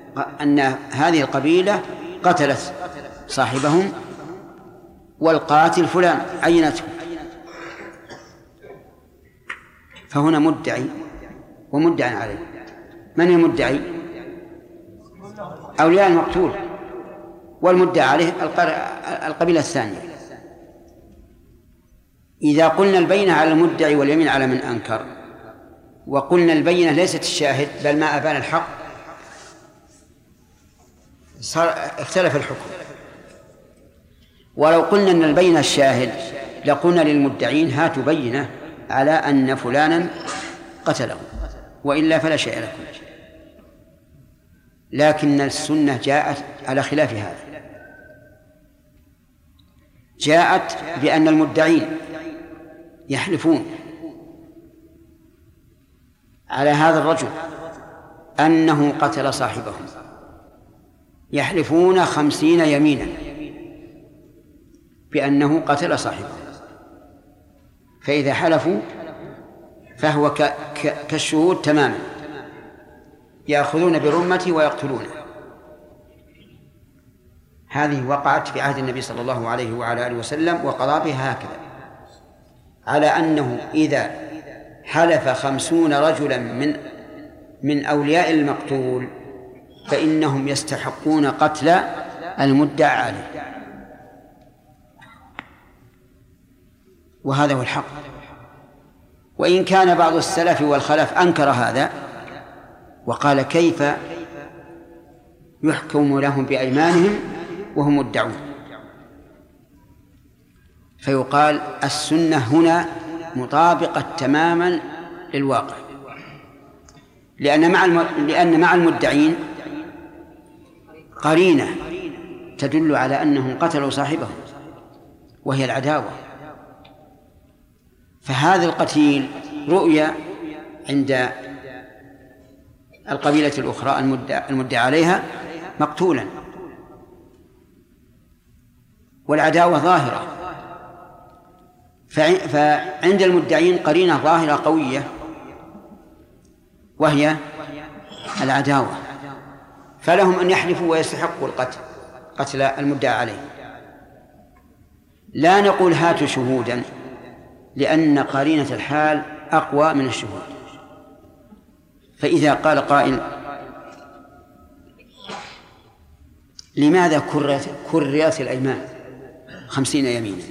أن هذه القبيلة قتلت صاحبهم والقاتل فلان عينته، فهنا مدعي ومدعى عليه. من المدعي؟ أولياء المقتول، والمدعى عليه القبيلة الثانية. إذا قلنا البينة على المدعي واليمين على من أنكر، وقلنا البينة ليست الشاهد بل ما أبان الحق، اختلف الحكم. ولو قلنا أن البينة الشاهد لقلنا للمدعين هاتوا بينة على أن فلانا قتله، وإلا فلا شيء لكم. لكن السنة جاءت على خلاف هذا، جاءت بأن المدعين يحلفون على هذا الرجل أنه قتل صاحبهم، يحلفون 50 يمينا بأنه قتل صاحبه، فإذا حلفوا فهو كالشهود تماما، يأخذون برمته ويقتلونه. هذه وقعت في عهد النبي صلى الله عليه وعلى آله وسلم، وقضى بها هكذا، على أنه إذا حلف 50 رجلا من أولياء المقتول فإنهم يستحقون قتل المدعى عليه، وهذا هو الحق. وإن كان بعض السلف والخلف أنكر هذا وقال كيف يحكم لهم بأيمانهم وهم مدعون، فيقال السنة هنا مطابقة تماما للواقع، لأن مع المدعين قرينة تدل على أنهم قتلوا صاحبهم وهي العداوة. فهذا القتيل رؤيا عند القبيلة الأخرى المدعى عليها مقتولا، والعداوة ظاهرة، فعند المدعين قرينة ظاهرة قوية وهي العداوة، فلهم أن يحلفوا ويستحقوا قتل المدعى عليه. لا نقول هاتوا شهودا، لأن قرينة الحال أقوى من الشهود. فإذا قال قائل لماذا كررت الأيمان 50 يمينا؟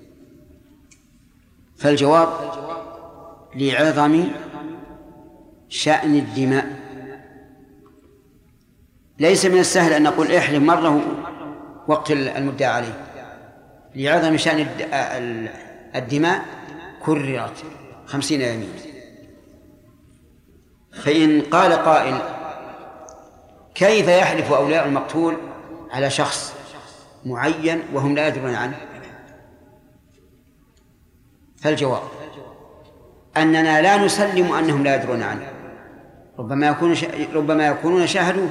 فالجواب لعظم شأن الدماء. ليس من السهل أن نقول احلف مرة واقتل المدعى عليه، لعظم شأن الدماء كررت 50 يمين. فإن قال قائل كيف يحلف أولياء المقتول على شخص معين وهم لا يدرون عنه؟ فالجواب أننا لا نسلم أنهم لا يدرون عنه، ربما يكونون شاهدوه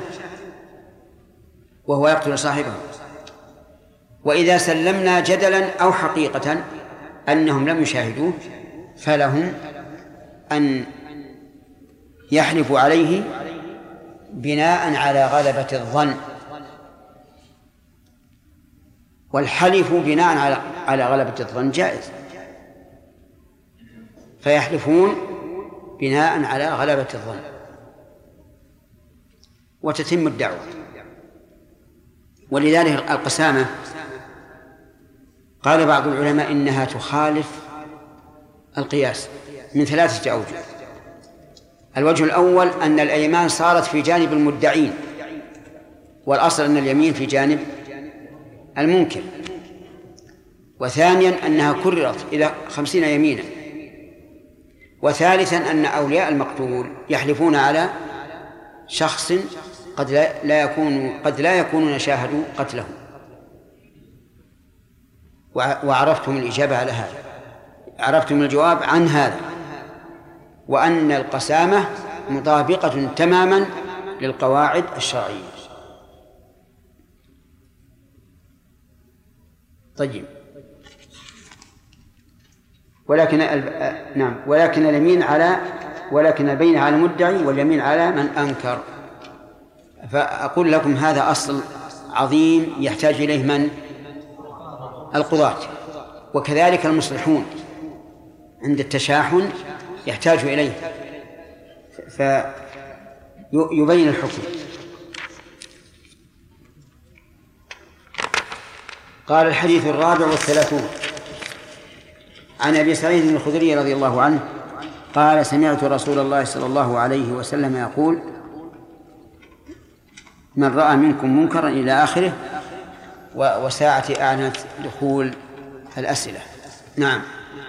وهو يقتل صاحبه. وإذا سلمنا جدلا أو حقيقة أنهم لم يشاهدوه فلهم أن يحلفوا عليه بناء على غلبة الظن، والحلف بناء على غلبة الظن جائز، فيحلفون بناء على غلبة الظن وتتم الدعوة. ولذلك القسامة قال بعض العلماء إنها تخالف القياس من 3 أوجه. الوجه الأول أن الأيمان صارت في جانب المدعين، والأصل أن اليمين في جانب المنكر. وثانيا أنها كررت إلى 50 يمينا. وثالثا أن أولياء المقتول يحلفون على شخص قد لا يكونون شاهدوا قتله. وعرفتم الإجابة على هذا، عرفتم الجواب عن هذا، وأن القسامة مطابقة تماما للقواعد الشرعية. طيب، ولكن اليمين ولكن البين على المدعي واليمين على من أنكر. فأقول لكم هذا أصل عظيم يحتاج إليه من؟ القضاة، وكذلك المصلحون عند التشاحن يحتاج إليه فيبين الحكم. قال الحديث 34 عن أبي سعيد الخدري رضي الله عنه قال سمعت رسول الله صلى الله عليه وسلم يقول من رأى منكم منكرا إلى آخره، وساعة أعنت دخول الأسئلة. نعم.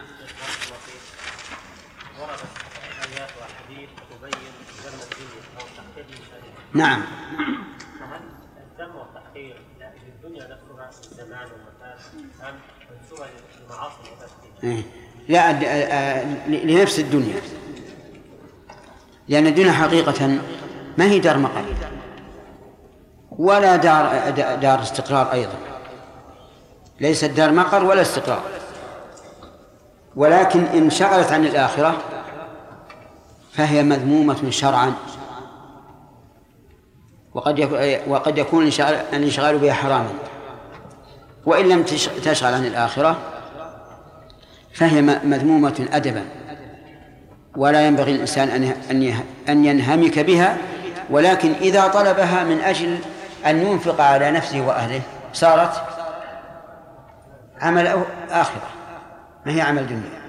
نعم. فهل الذم والتحقير للدنيا نفسها الزمان والمكان أم منسوبة للمعاصي والتفكير؟ لا، لنفس الدنيا، لأن الدنيا حقيقة ما هي دار مقر ولا دار استقرار أيضا، ليست دار مقر ولا استقرار، ولكن إن شغلت عن الآخرة فهي مذمومة شرعا، وقد يكون الانشغال بها حراما، وإن لم تشغل عن الآخرة فهي مذمومة أدبا، ولا ينبغي الإنسان أن ينهمك بها، ولكن إذا طلبها من أجل أن ينفق على نفسه وأهله صارت عمل آخرة ما هي عمل دنيا.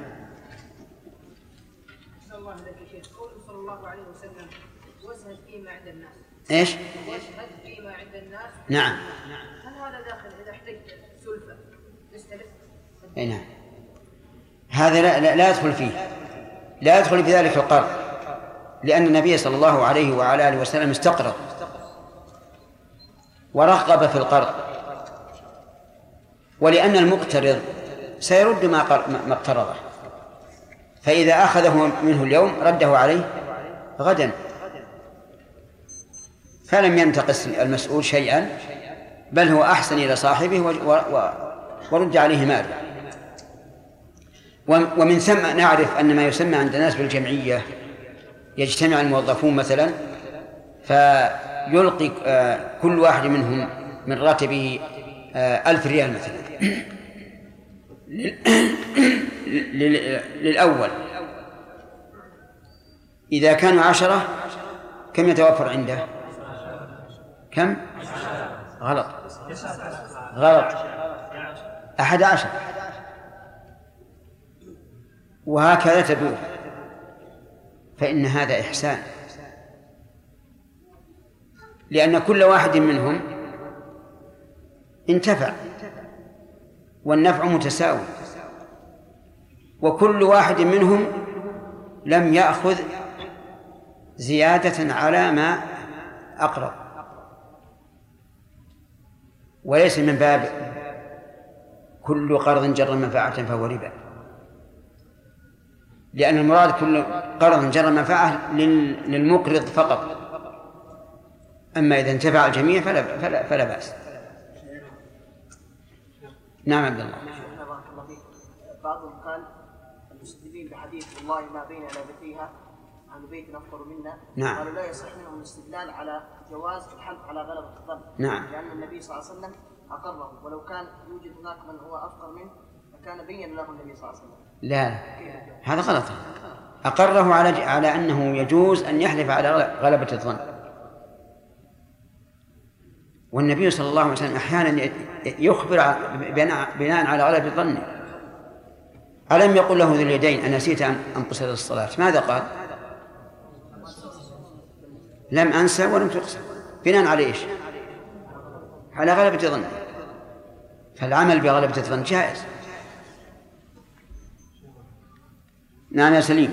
الله لك يا شيخ، قوله صلى الله عليه وسلم وازهد فيما عند الناس. ايش؟ وازهد فيما عند الناس. نعم. هل هذا داخل إذا احتجت سلفة تستلف؟ أي نعم. هذا لا يدخل فيه، لا يدخل في ذلك القرض، لأن النبي صلى الله عليه وعلى آله وسلم استقرض ورغب في القرض، ولأن المقترض سيرد ما اقترضه، فإذا أخذه منه اليوم رده عليه غدا، فلم ينتقص المسؤول شيئا، بل هو أحسن إلى صاحبه ورد عليه ماله. ومن ثم نعرف أن ما يسمى عند الناس بالجمعية، يجتمع الموظفون مثلا فيلقي كل واحد منهم من راتبه 1000 ريال مثلا للأول، إذا كانوا 10 كم يتوفر عنده؟ كم؟ غلط 11، وهكذا تدور، فإن هذا إحسان، لأن كل واحد منهم انتفع والنفع متساوي، وكل واحد منهم لم يأخذ زيادة على ما أقرض، وليس من باب كل قرض جر منفعة فهو ربا، لأن المراد كل قرض جر منفعة للمقرض فقط، أما إذا انتفع الجميع فلا بأس. نعم عبد الله. بعضهم قال المستدلين بحديث والله ما بين لابتيها عن بيت أفضل منا، نعم. قالوا لا يصح منهم الاستدلال على جواز الحلف على غلبة الظن، نعم. لأن النبي صلى الله عليه وسلم أقره، ولو كان يوجد هناك من هو أفقر منه فكان بين له النبي صلى الله عليه وسلم. لا، هذا غلط، أقره على أنه يجوز أن يحلف على غلبة الظن، والنبي صلى الله عليه وسلم أحيانا يخبر بناء على غلبة الظن. ألم يقل له ذو اليدين أنسيت أن قصرت الصلاة؟ ماذا قال؟ لم أنسى ولم تقصر، بناء على إيش؟ على غلبة الظن، فالعمل بغلبة الظن جائز. نعم يا سليم.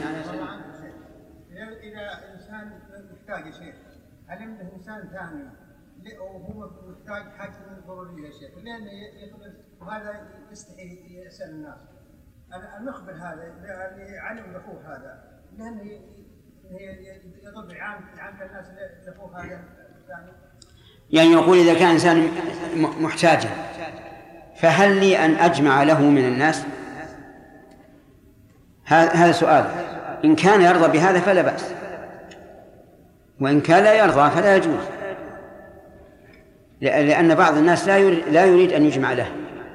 إذا إنسان محتاج شيء، هل عنده إنسان ثاني وهو محتاج حاجة ضرورية شيء، لأن يخبر وهذا يستحي يسأل الناس، أنا نخبر هذا اللي علم لأخوه هذا، لأنه يضب عام الناس لأخوه هذا يعني يقول إذا كان إنسان محتاجا فهل لي أن أجمع له من الناس؟ هذا سؤال. إن كان يرضى بهذا فلا بأس، وإن كان لا يرضى فلا يجوز. لأن بعض الناس لا يريد أن يجمع له.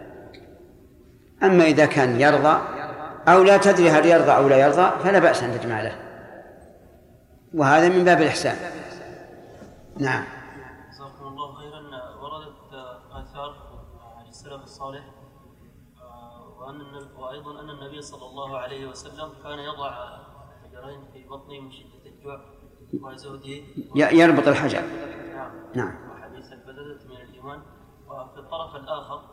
أما إذا كان يرضى أو لا تدري هل يرضى أو لا يرضى فلا بأس أن تجمع له، وهذا من باب الإحسان. نعم. جزاكم الله خيرا. وردت آثار عن السلف الصالح وأيضا أن النبي صلى الله عليه وسلم كان يضع حجرين في بطنه من شدة الجوع وزهده يربط الحجر. نعم. وحديث البددة من الإيمان. وفي الطرف الآخر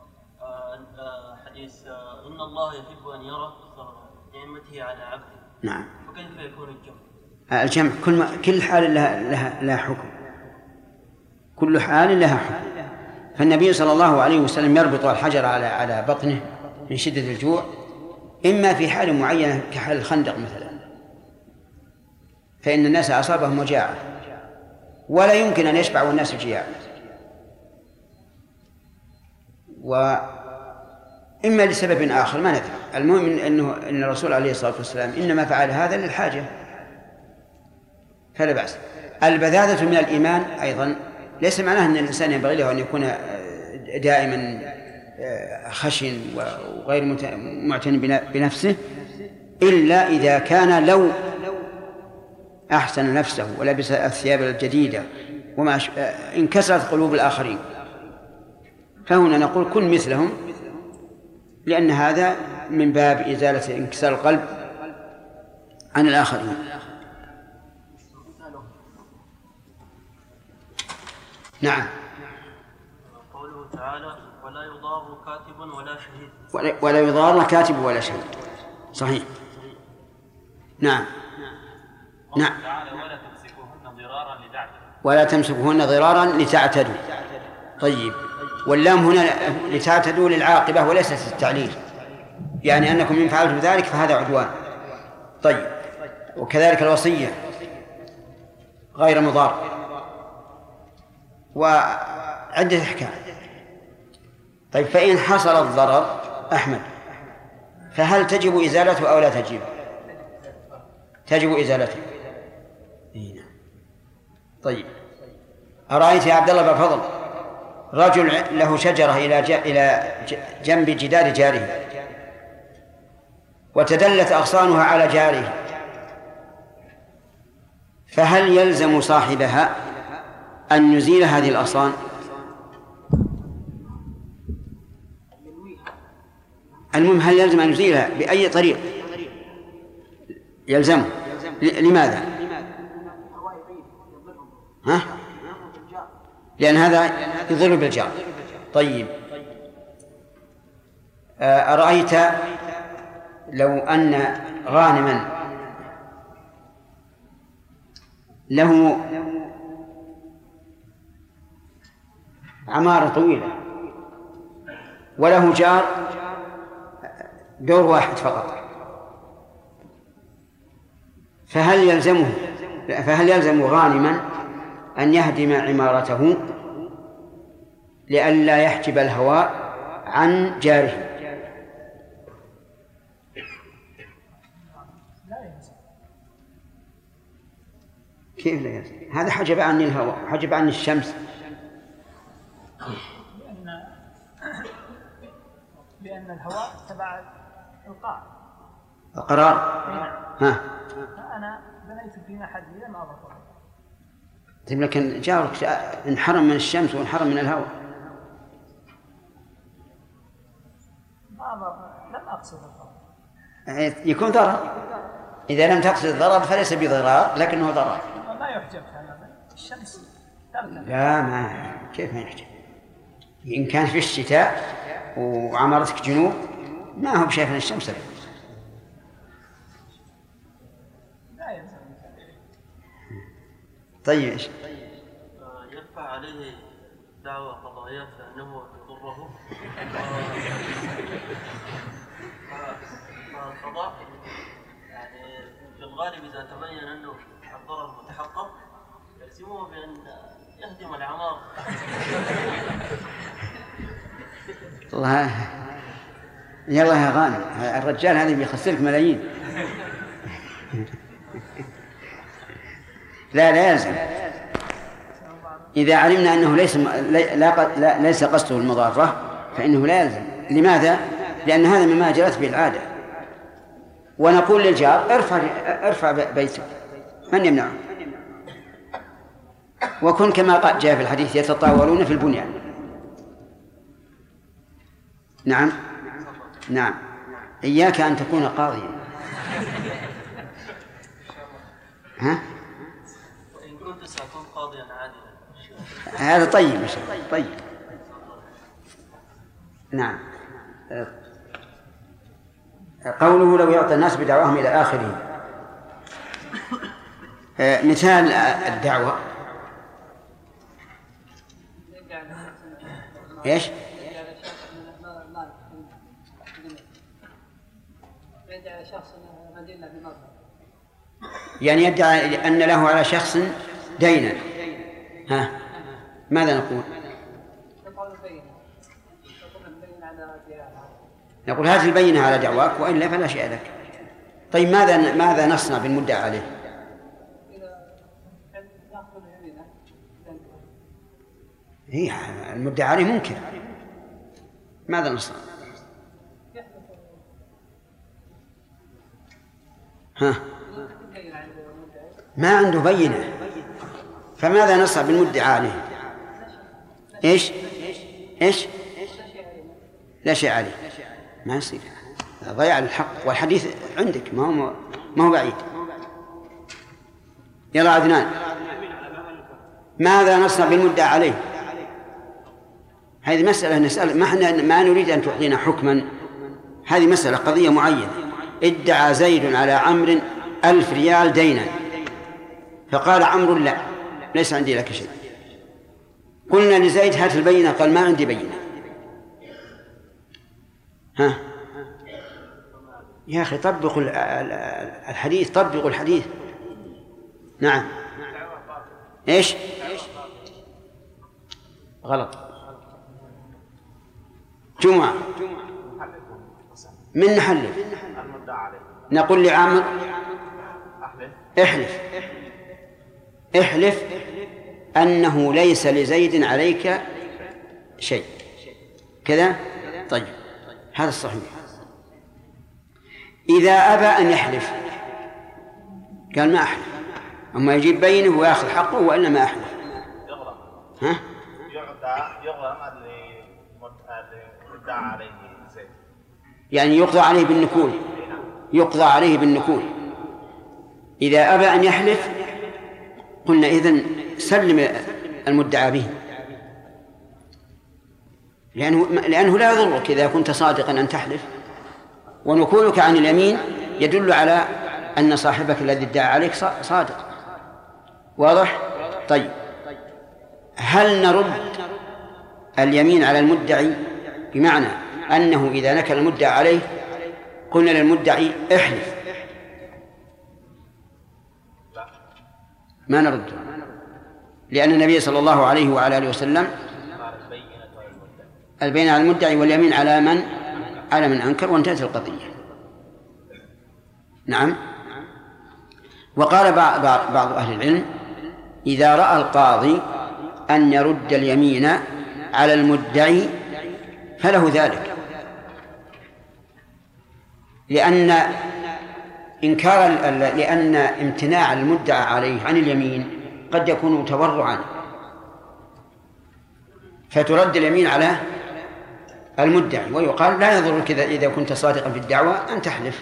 حديث إن الله يحب أن يرى نعمته على عبده. نعم. فكيف يكون الجمع؟ الجمع كل حال لها حكم، كل حال لها حكم. فالنبي صلى الله عليه وسلم يربط الحجر على بطنه من شدة الجوع، إما في حال معينة كحال الخندق مثلا، فإن الناس أصابهم مجاعة ولا يمكن أن يشبعوا الناس جياعا، وإما لسبب آخر ما ندري. المهم أن الرسول عليه الصلاة والسلام إنما فعل هذا للحاجة فلا بأس. البذاذة من الإيمان أيضا ليس معناه أن الإنسان ينبغي له أن يكون دائما خشن وغير معتن بنفسه، إلا إذا كان لو أحسن نفسه ولبس الثياب الجديدة وما انكسرت قلوب الآخرين، فهنا نقول كن مثلهم، لأن هذا من باب إزالة انكسار القلب عن الآخرين. نعم. قوله تعالى ولا يضار كاتب ولا شهيد. ولا يضار كاتب ولا شهيد، صحيح. نعم. نعم. ولا تمسكوهن ضرارا لتعتدوا. طيب، واللام هنا لتعتدوا للعاقبة وليست للتعليل، يعني أنكم إن فعلتم ذلك فهذا عدوان. طيب، وكذلك الوصية غير مضار، وعدة أحكام. طيب، فإن حصل الضرر أحمد فهل تجب إزالته أو لا تجب؟ تجب إزالته. طيب، أرأيت يا عبد الله بن فضل رجل له شجرة إلى جنب جدار جاره وتدلت أغصانها على جاره، فهل يلزم صاحبها أن يزيل هذه الأغصان؟ المهم هل يلزم أن يزيلها بأي طريق؟ يلزم. لماذا؟ ها؟ لأن هذا يضر بالجار. طيب، أرأيت لو أن غانما له عمارة طويلة وله جار دور واحد فقط، فهل يلزم غانما أن يهدم عمارته لئلا يحجب الهواء عن جاره؟ كيف لا يلزم؟ هذا حجب عني الهواء، حجب عني الشمس. لأن الهواء تبع القرار. ها. فأنا بنيت في محلي لم أضبط. طيب، لكن جارك انحرم من الشمس وانحرم من الهواء. لم أقصد الضرر. يكون ضرر. إذا لم تقصد الضرر فليس بضرار لكنه ضرر. لا يحجب الشمس ترتفع. لا، ما كيف ما يحجب؟ إن كان في الشتاء وعمارتك جنوب ما هو بشايف من الشمس. لا يلزم. طيب، ايش؟ يرفع عليه دعوى قضائية فإنه يضره. فالقضاء يعني في الغالب إذا تبين أنه الضرر متحقق يلزمه بأن يهدم العمار. الله، يلا يا غانم، الرجال هذا بيخسرك ملايين. لا يلزم. إذا علمنا أنه ليس قصده المضارة فإنه لا يلزم. لماذا؟ لأن هذا مما جرت به العادة. ونقول للجار ارفع بيتك، من يمنعه؟ وكن كما جاء في الحديث يتطاولون في البنيان. نعم نعم. إياك أن تكون قاضيا. ها؟ وإن كنت سأكون قاضيا عادلا. هذا طيب إن شاء الله. طيب. نعم. قوله لو يعطى الناس بدعواهم إلى آخره. مثال الدعوة إيش؟ يعني يدعي أن له على شخص دينا. ها ماذا نقول؟ نقول هذه البينة على دعواك وإلا فلا شيء لك. طيب ماذا نصنع بالمدعى عليه؟ هي المدعى عليه منكر، ماذا نصنع؟ ها ما عنده بينة، فماذا نصنع بالمدعى عليه؟ إيش لا شيء عليه، ما يصير، ضياع الحق. والحديث عندك ما هو بعيد. يلا عدنان، ماذا نصنع بالمدعى عليه؟ هذه مسألة نسأل، ما نريد أن تعطينا حكما، هذه مسألة قضية معينة. ادعى زيد على عمرو 1000 ريال دينا، فقال عمرو لا ليس عندي لك شيء. قلنا لزيد هات البينة، قال ما عندي بينة. ها يا أخي طبقوا الحديث، طبقوا الحديث. نعم. إيش غلط؟ جمعة من نحلف، نقول لعامر احلف أنه ليس لزيد عليك شيء كذا. طيب هذا الصحيح. إذا أبى أن يحلف قال ما أحلف، أما يجيب بينه ويأخذ حقه وإلا ما أحلف. ها؟ يعني يقضى عليه بالنكول، يقضى عليه بالنكول. إذا أبى أن يحلف قلنا إذن سلم المدعى به، لأنه لا يضرك إذا كنت صادقا أن تحلف، ونكولك عن اليمين يدل على أن صاحبك الذي ادعى عليك صادق. واضح؟ طيب هل نرد اليمين على المدعي بمعنى أنه إذا نكل المدعى عليه قلنا للمدعي احلف؟ ما نرد، لأن النبي صلى الله عليه وعلى آله وسلم البينة على المدعي واليمين على من أنكر، وانتهت القضية. نعم. وقال بعض أهل العلم إذا رأى القاضي أن يرد اليمين على المدعي فله ذلك، لأن امتناع المدعى عليه عن اليمين قد يكون تورعا، فترد اليمين على المدعي، ويقال لا يضرك إذا كنت صادقا في الدعوة أن تحلف.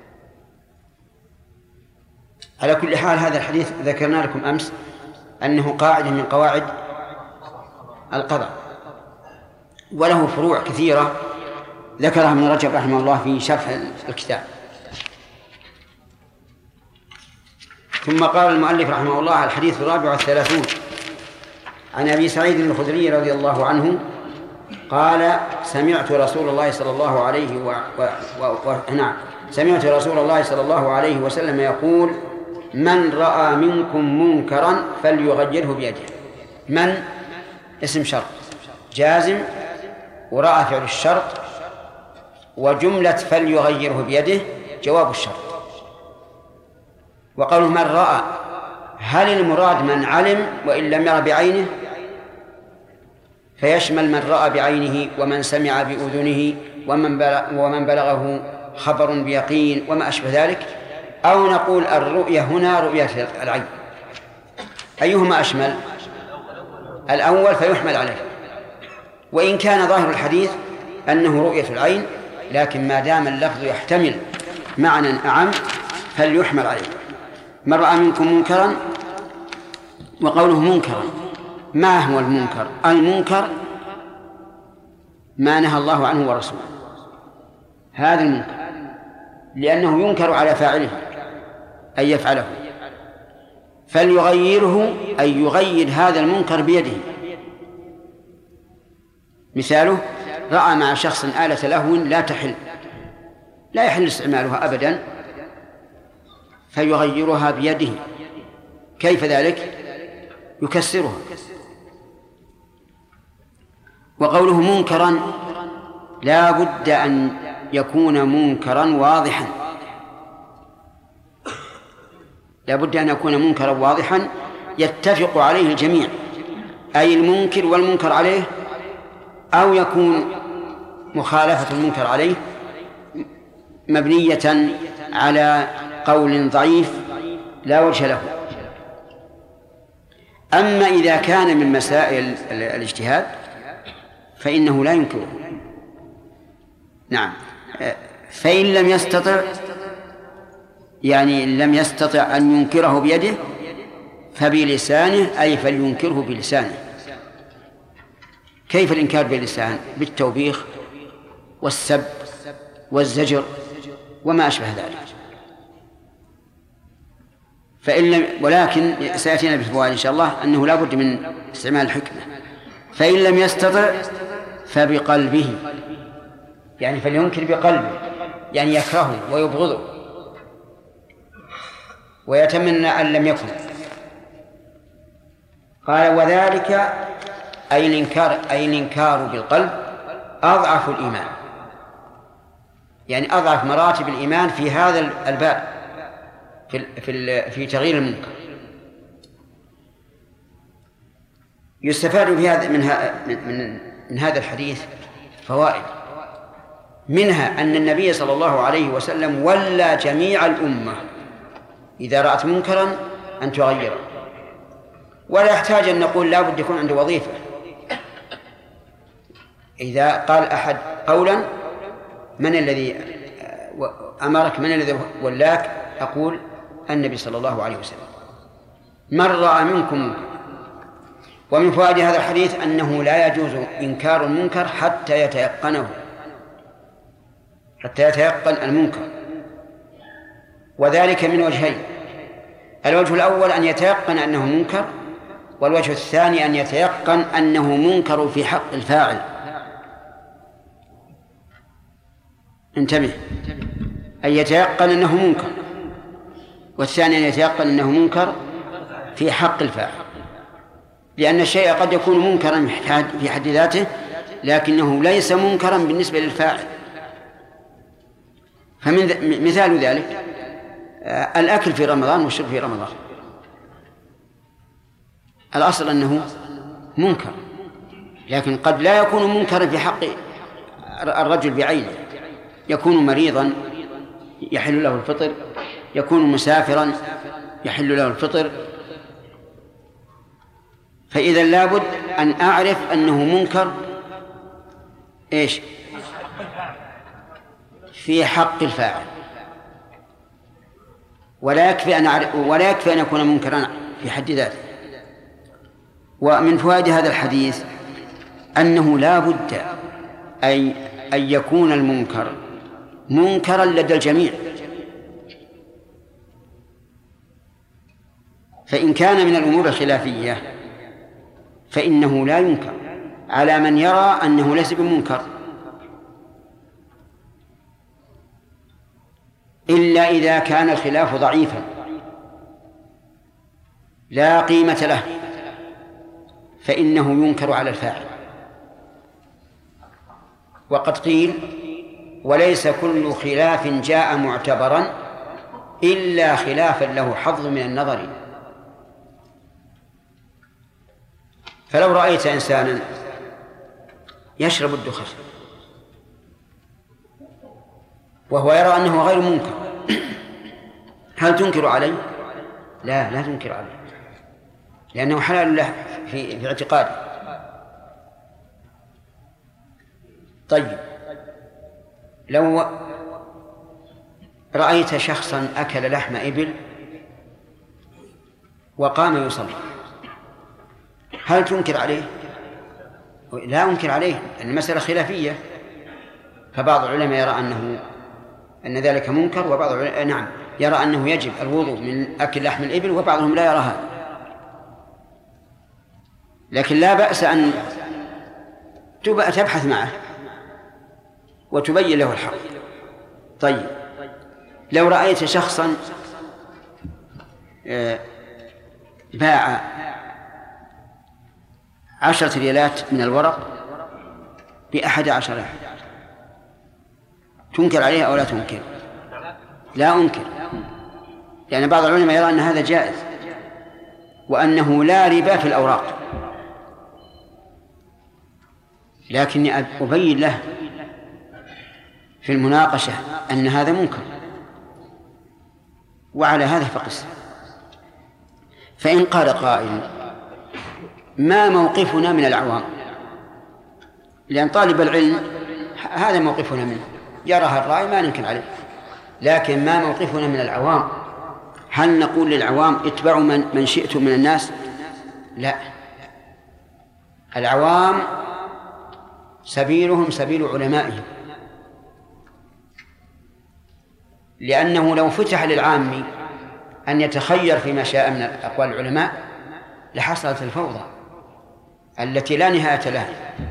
على كل حال هذا الحديث ذكرنا لكم أمس أنه قاعدة من قواعد القضاء، وله فروع كثيرة ذكرها ابن رجب رحمه الله في شرح الكتاب. ثم قال المؤلف رحمه الله: الحديث 34 عن أبي سعيد الخدري رضي الله عنه قال: سمعت رسول الله صلى الله عليه وسلم يقول: من رأى منكم منكرا فليغيره بيده. من اسم شرط جازم، ورأى فعل الشرط، وجملة فليغيره بيده جواب الشرط. وقالوا من رأى، هل المراد من علم وإن لم يرى بعينه، فيشمل من رأى بعينه ومن سمع بأذنه ومن بلغه خبر بيقين وما أشبه ذلك، أو نقول الرؤية هنا رؤية العين، أيهما أشمل؟ الأول فيحمل عليه، وإن كان ظاهر الحديث أنه رؤية العين، لكن ما دام اللفظ يحتمل معنى أعم فليحمل عليه. من رأى منكم منكرا، وقوله منكرا، ما هو المنكر؟ المنكر ما نهى الله عنه ورسوله، هذا المنكر، لأنه ينكر على فاعله أن يفعله، فليغيره أي يغير هذا المنكر بيده. مثاله: رأى مع شخص آلة لهو لا يحل استعمالها أبدا، فيغيرها بيده. كيف ذلك؟ يكسرها. وقوله منكرا لا بد أن يكون منكرا واضحا، لا بد أن يكون منكرا واضحا يتفق عليه الجميع، أي المنكر والمنكر عليه، أو يكون مخالفة المنكر عليه مبنية على قول ضعيف لا وجه له. أما إذا كان من مسائل الاجتهاد فإنه لا ينكره. نعم. فإن لم يستطع، يعني لم يستطع أن ينكره بيده فبلسانه، أي فلينكره بلسانه. كيف الإنكار باللسان؟ بالتوبيخ والسب والزجر وما أشبه ذلك. ولكن سيأتينا بالفوائد إن شاء الله أنه لا بد من استعمال الحكمة. فإن لم يستطع فبقلبه، يعني فلينكر بقلبه، يعني يكرهه ويبغضه ويتمنى أن لم يكن. قال: وذلك أي الإنكار بالقلب أضعف الإيمان، يعني أضعف مراتب الإيمان في هذا الباب، في تغيير المنكر. يستفاد في هذا من هذا الحديث فوائد، منها أن النبي صلى الله عليه وسلم ولى جميع الأمة إذا رأت منكرا أن تغيره، ولا يحتاج أن نقول لا بد يكون عنده وظيفة. إذا قال أحد قولا: من الذي أمرك؟ من الذي ولاك؟ أقول: النبي صلى الله عليه وسلم. من رأى منكم منكر. ومن فوائد هذا الحديث أنه لا يجوز إنكار المنكر حتى يتيقن المنكر، وذلك من وجهين: الوجه الأول أن يتيقن أنه منكر، والوجه الثاني أن يتيقن أنه منكر في حق الفاعل. انتبه، أن يتيقن أنه منكر، والثاني أن يتيقن أنه منكر في حق الفاعل، لأن الشيء قد يكون منكرا في حد ذاته لكنه ليس منكرا بالنسبة للفاعل. مثال ذلك الأكل في رمضان والشرب في رمضان، الأصل أنه منكر، لكن قد لا يكون منكرا في حق الرجل بعينه، يكون مريضا يحل له الفطر، يكون مسافرا يحل له الفطر. فإذا لابد أن أعرف أنه منكر إيش؟ في حق الفاعل، ولا يكفي أن يكون منكرا في حد ذاته. ومن فوائد هذا الحديث أنه لا بد أن يكون المنكر منكرا لدى الجميع، فإن كان من الأمور الخلافية فإنه لا ينكر على من يرى أنه ليس بمنكر، إلا إذا كان الخلاف ضعيفا لا قيمة له فإنه ينكر على الفاعل. وقد قيل: وليس كل خلاف جاء معتبرا إلا خلافا له حظ من النظر. فلو رأيت إنسانا يشرب الدخان وهو يرى أنه غير منكر، هل تنكر عليه؟ لا تنكر عليه، لأنه حلال له في اعتقاده. طيب، لو رأيت شخصا أكل لحم إبل وقام يصلي، هل تنكر عليه؟ لا أنكر عليه، المسألة خلافية، فبعض العلماء يرى أن ذلك منكر، وبعض العلماء يرى أنه يجب الوضوء من أكل لحم الإبل، وبعضهم لا يرى هذا. لكن لا بأس أن تبحث معه وتبين له الحق. طيب، لو رأيت شخصا باع 10 ريالات من الورق ب11، تنكر عليه أو لا تنكر؟ لا أنكر، لأن بعض العلماء يرى أن هذا جائز وأنه لا ربا في الأوراق، لكني أبين له في المناقشة أن هذا منكر، وعلى هذا فقس. فإن قال قائل: ما موقفنا من العوام؟ لأن طالب العلم هذا موقفنا منه، يراها الرأي ما ننكر عليه، لكن ما موقفنا من العوام؟ هل نقول للعوام اتبعوا من شئتم من الناس؟ لا، العوام سبيلهم سبيل علمائهم، لأنه لو فتح للعام أن يتخير فيما شاء من أقوال العلماء لحصلت الفوضى التي لا نهاية لها.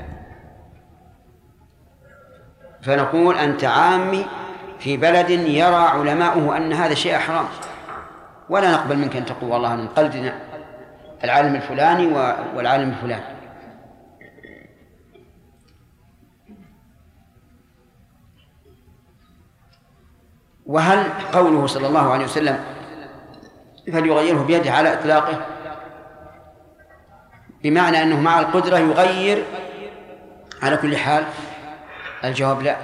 فنقول: أنت عامي في بلد يرى علماؤه أن هذا شيء حرام، ولا نقبل منك أن تقول والله نقلدنا العالم الفلاني والعالم الفلاني. وهل قوله صلى الله عليه وسلم فليغيره بيده على إطلاقه بمعنى أنه مع القدرة يغير على كل حال؟ الجواب لا.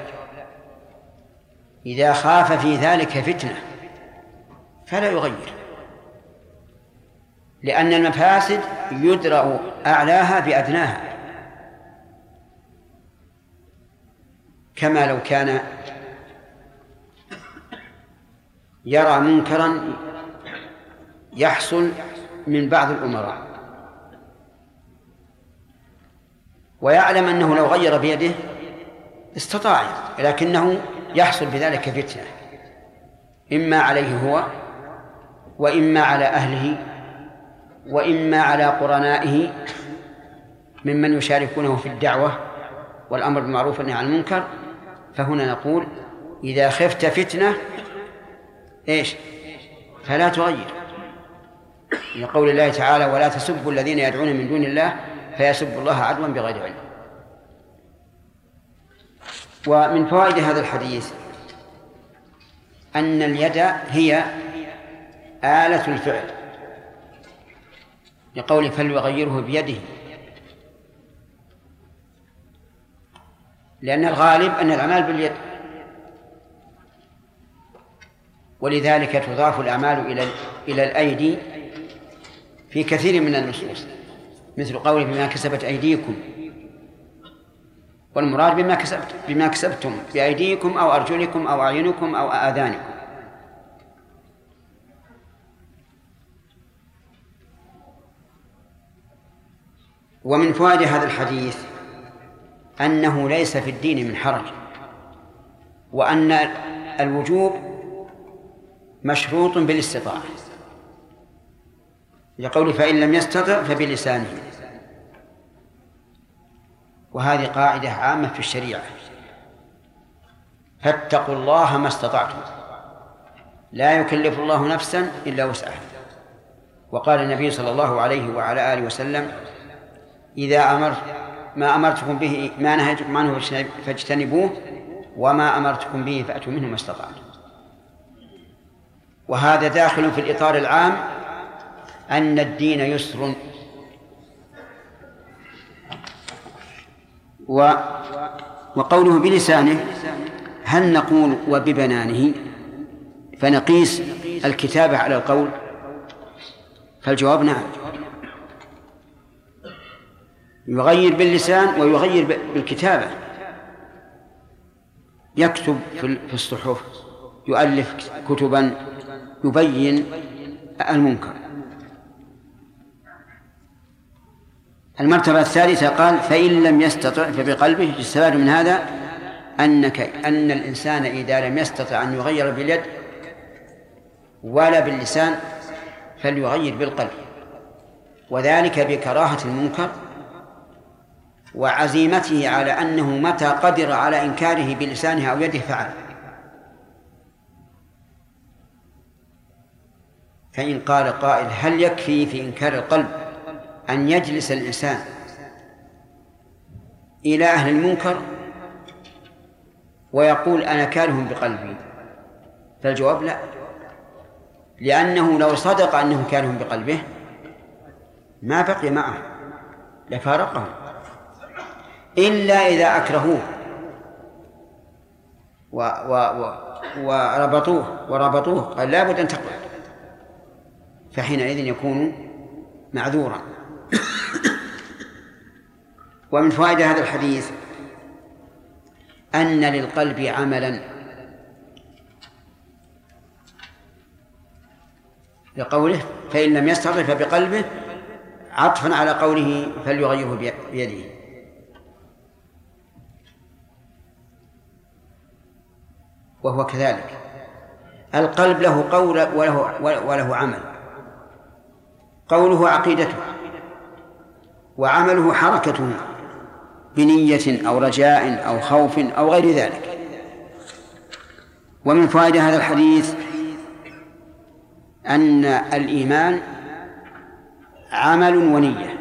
إذا خاف في ذلك فتنة فلا يغير، لأن المفاسد يدرأ أعلاها بأدناها، كما لو كان يرى منكرا يحصل من بعض الأمراء ويعلم أنه لو غير بيده استطاع، لكنه يحصل بذلك فتنة، إما عليه هو وإما على أهله وإما على قرنائه ممن يشاركونه في الدعوة والأمر بالمعروف والنهي عن المنكر. فهنا نقول: إذا خفت فتنة فلا تغير، لقول الله تعالى: ولا تسبوا الذين يدعون من دون الله فيسبوا الله عدوا بغير علم. ومن فوائد هذا الحديث أن اليد هي آلة الفعل، لقول فليغيره بيده، لأن الغالب أن الأعمال باليد، ولذلك تضاف الأعمال إلى الأيدي في كثير من النصوص، مثل قوله بما كسبت أيديكم، والمراد بما كسبتم بأيديكم أو أرجلكم أو أعينكم أو آذانكم. ومن فوائد هذا الحديث أنه ليس في الدين من حرج، وأن الوجوب مشروط بالاستطاعة، لقوله فإن لم يستطع فبلسانه، وهذه قاعدة عامة في الشريعة: فاتقوا الله ما استطعتم، لا يكلف الله نفسا إلا وسعها. وقال النبي صلى الله عليه وعلى آله وسلم: إذا ما أمرتكم به ما نهيتكم عنه فاجتنبوه، وما أمرتكم به فأتوا منه ما استطعتم. وهذا داخل في الإطار العام أن الدين يسر، وقوله بلسانه، هل نقول وببنانه فنقيس الكتابة على القول؟ فالجواب نعم، يغير باللسان ويغير بالكتابة، يكتب في الصحف، يؤلف كتبا يبين المنكر. المرتبة الثالثة قال فإن لم يستطع فبقلبه. يستفاد من هذا أن الإنسان إذا لم يستطع أن يغير باليد ولا باللسان فليغير بالقلب، وذلك بكراهة المنكر وعزيمته على أنه متى قدر على إنكاره بلسانه أو يده فعل. فإن قال قائل هل يكفي في إنكار القلب أن يجلس الإنسان إلى أهل المنكر ويقول أنا كارههم بقلبي؟ فالجواب لا، لأنه لو صدق أنه كارههم بقلبه ما بقي معه لفارقهم، إلا إذا أكرهوه وربطوه قال لا بد أن تقبل، فحينئذ يكون معذورا. ومن فوائد هذا الحديث أن للقلب عملا، لقوله فإن لم يستطع فبقلبه، عطفا على قوله فليغيره بيده. وهو كذلك، القلب له قول وله عمل. قوله عقيدته، وعمله حركته بنية أو رجاء أو خوف أو غير ذلك. ومن فوائد هذا الحديث أن الإيمان عمل ونية،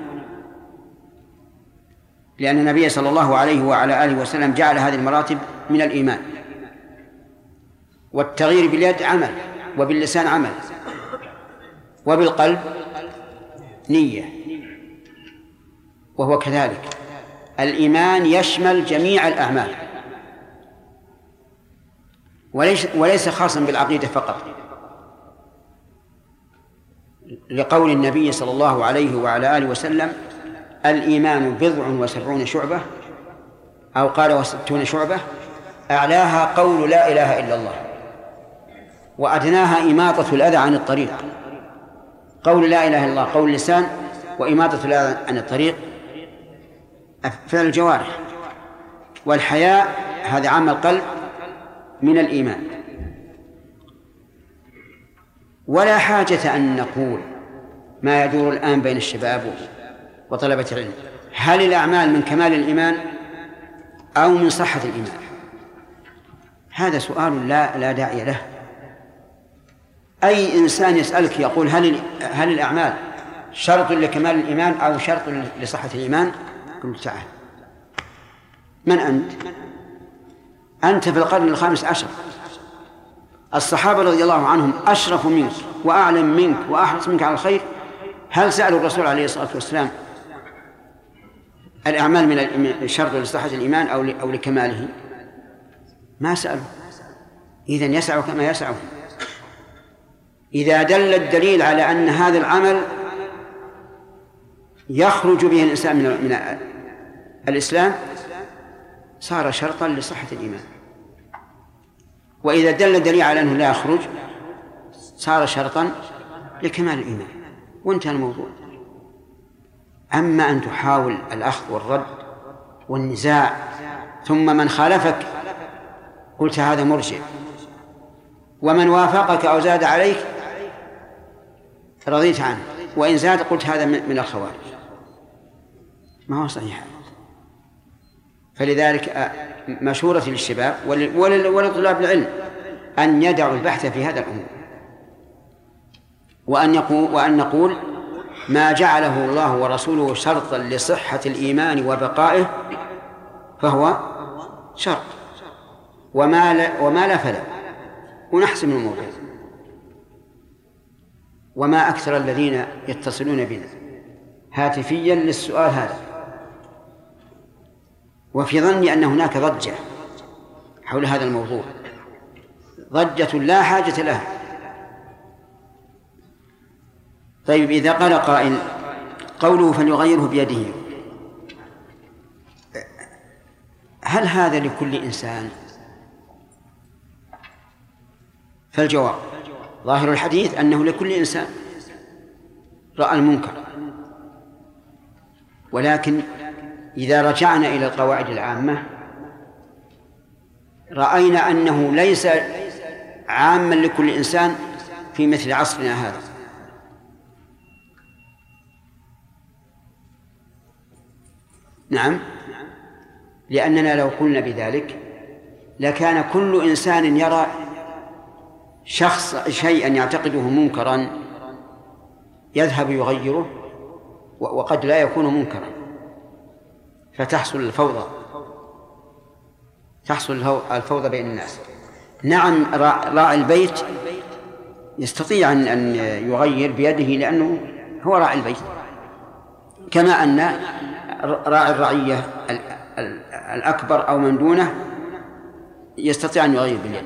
لأن النبي صلى الله عليه وعلى آله وسلم جعل هذه المراتب من الإيمان. والتغيير باليد عمل، وباللسان عمل، وبالقلب نية. وهو كذلك، الإيمان يشمل جميع الأعمال وليس خاصا بالعقيدة فقط، لقول النبي صلى الله عليه وعلى آله وسلم الإيمان 70 شعبة، أو قال 60 شعبة، أعلاها قول لا إله إلا الله، وأدناها إماطة الأذى عن الطريق. قول لا إله إلا الله قول اللسان، وإماطة الأذى عن الطريق فعل الجوارح. والحياء هذا عمل القلب من الإيمان. ولا حاجة أن نقول ما يدور الآن بين الشباب وطلبة العلم، هل الأعمال من كمال الإيمان أو من صحة الإيمان؟ هذا سؤال لا داعي له. أي إنسان يسألك يقول هل الأعمال شرط لكمال الإيمان أو شرط لصحة الإيمان؟ قل تعال، من أنت؟ أنت في القرن ال15. الصحابة رضي الله عنهم أشرف منك وأعلم منك وأحرص منك على الخير. هل سألوا الرسول عليه الصلاة والسلام الأعمال من شرط لصحة الإيمان أو لكماله؟ ما سألوا. إذن يسع كما يسعه. إذا دل الدليل على أن هذا العمل يخرج به الإنسان من الإسلام صار شرطا لصحة الإيمان، وإذا دل الدليل على أنه لا يخرج صار شرطا لكمال الإيمان، وانتهى الموضوع. أما أن تحاول الأخذ والرد والنزاع ثم من خالفك قلت هذا مرجع، ومن وافقك أو زاد عليك رضيت عنه، وإن زاد قلت هذا من الخوارج، ما هو صحيح. فلذلك مشورتي للشباب ولطلاب العلم أن يدعوا البحث في هذا الأمور، وأن نقول ما جعله الله ورسوله شرطا لصحة الإيمان وبقائه فهو شرط، وما لا فلا، ونحسم الموضوع. وما أكثر الذين يتصلون بنا هاتفيا للسؤال هذا، وفي ظني أن هناك ضجة حول هذا الموضوع، ضجة لا حاجة لها. طيب إذا قال قائل قوله فليغيره بيده، هل هذا لكل إنسان؟ فالجواب ظاهر الحديث أنه لكل إنسان رأى المنكر، ولكن إذا رجعنا إلى القواعد العامة رأينا أنه ليس عاما لكل إنسان في مثل عصرنا هذا. نعم، لأننا لو قلنا بذلك لكان كل إنسان يرى شيئا يعتقده منكرا يذهب يغيره، وقد لا يكون منكرا، فتحصل الفوضى، تحصل الفوضى بين الناس. نعم، راعي البيت يستطيع أن يغير بيده لأنه هو راعي البيت، كما أن راعي الرعية الأكبر أو من دونه يستطيع أن يغير باليد.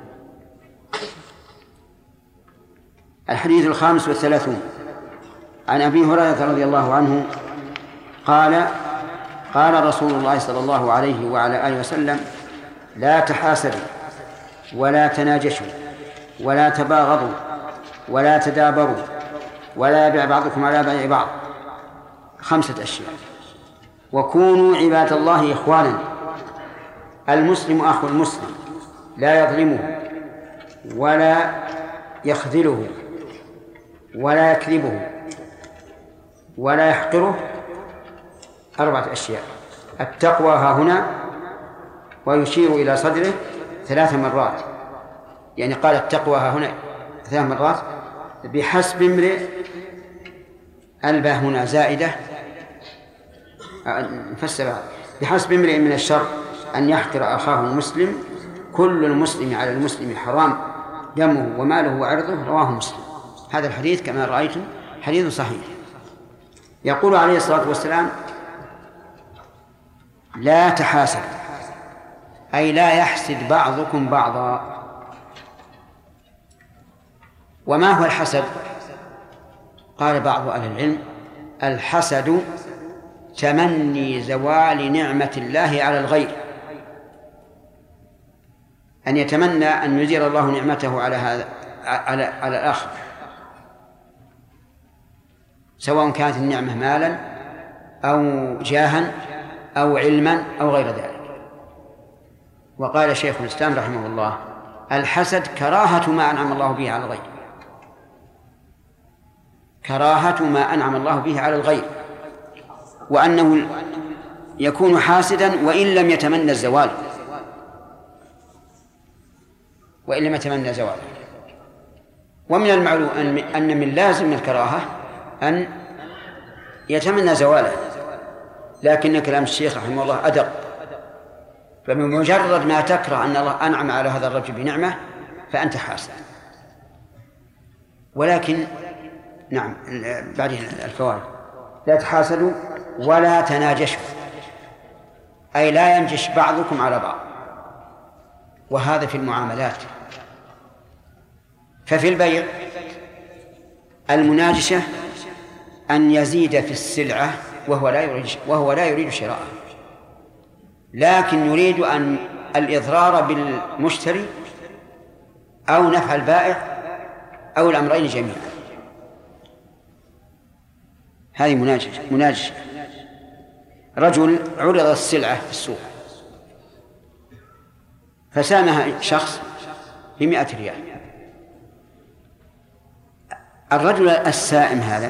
الحديث 35 عن أبي هريرة رضي الله عنه قال قال رسول الله صلى الله عليه وعلى آله وسلم: لا تحاسدوا ولا تناجشوا ولا تباغضوا ولا تدابروا ولا يبيع بعضكم على بيع بعض، 5 أشياء. وكونوا عباد الله إخوانا، المسلم أخو المسلم، لا يظلمه ولا يخذله ولا يكذبه ولا يحقره. 4 أشياء. التقوى ها هنا، ويشير إلى صدره 3 مرات، يعني قال التقوى ها هنا 3 مرات. بحسب امرئ، الباء هنا زائدة، نفسر: بحسب امرئ من الشر أن يحقر أخاه المسلم، كل المسلم على المسلم حرام، دمه وماله وعرضه. رواه مسلم. هذا الحديث كما رأيتم حديث صحيح. يقول عليه الصلاة والسلام: لا تحاسد، أي لا يحسد بعضكم بعضا. وما هو الحسد؟ قال بعض أهل العلم: الحسد تمني زوال نعمة الله على الغير، أن يتمنى أن يزيل الله نعمته على هذا على الآخر، سواء كانت النعمة مالا أو جاها أو علما أو غير ذلك. وقال شيخ الإسلام رحمه الله: الحسد كراهة ما أنعم الله به على الغير، كراهة ما أنعم الله به على الغير، وأنه يكون حاسدا وإن لم يتمنى الزوال، وإن لم يتمنى زواله. ومن المعلوم أن من لازم الكراهة أن يتمنى زواله، لكن كلام الشيخ رحمه الله أدق، فبمجرد ما تكره أن الله أنعم على هذا الرجل بنعمة فأنت حاسد. ولكن نعم، بعد الفوائد: لا تحاسدوا ولا تناجشوا، أي لا ينجش بعضكم على بعض، وهذا في المعاملات. ففي البيع المناجشة أن يزيد في السلعة وهو لا يريد شراءها، لكن يريد أن الإضرار بالمشتري أو نفع البائع أو الأمرين جميعا. هذه مناجشة. رجل عرض السلعة في السوق فسامها شخص ب100 ريال. الرجل السائم هذا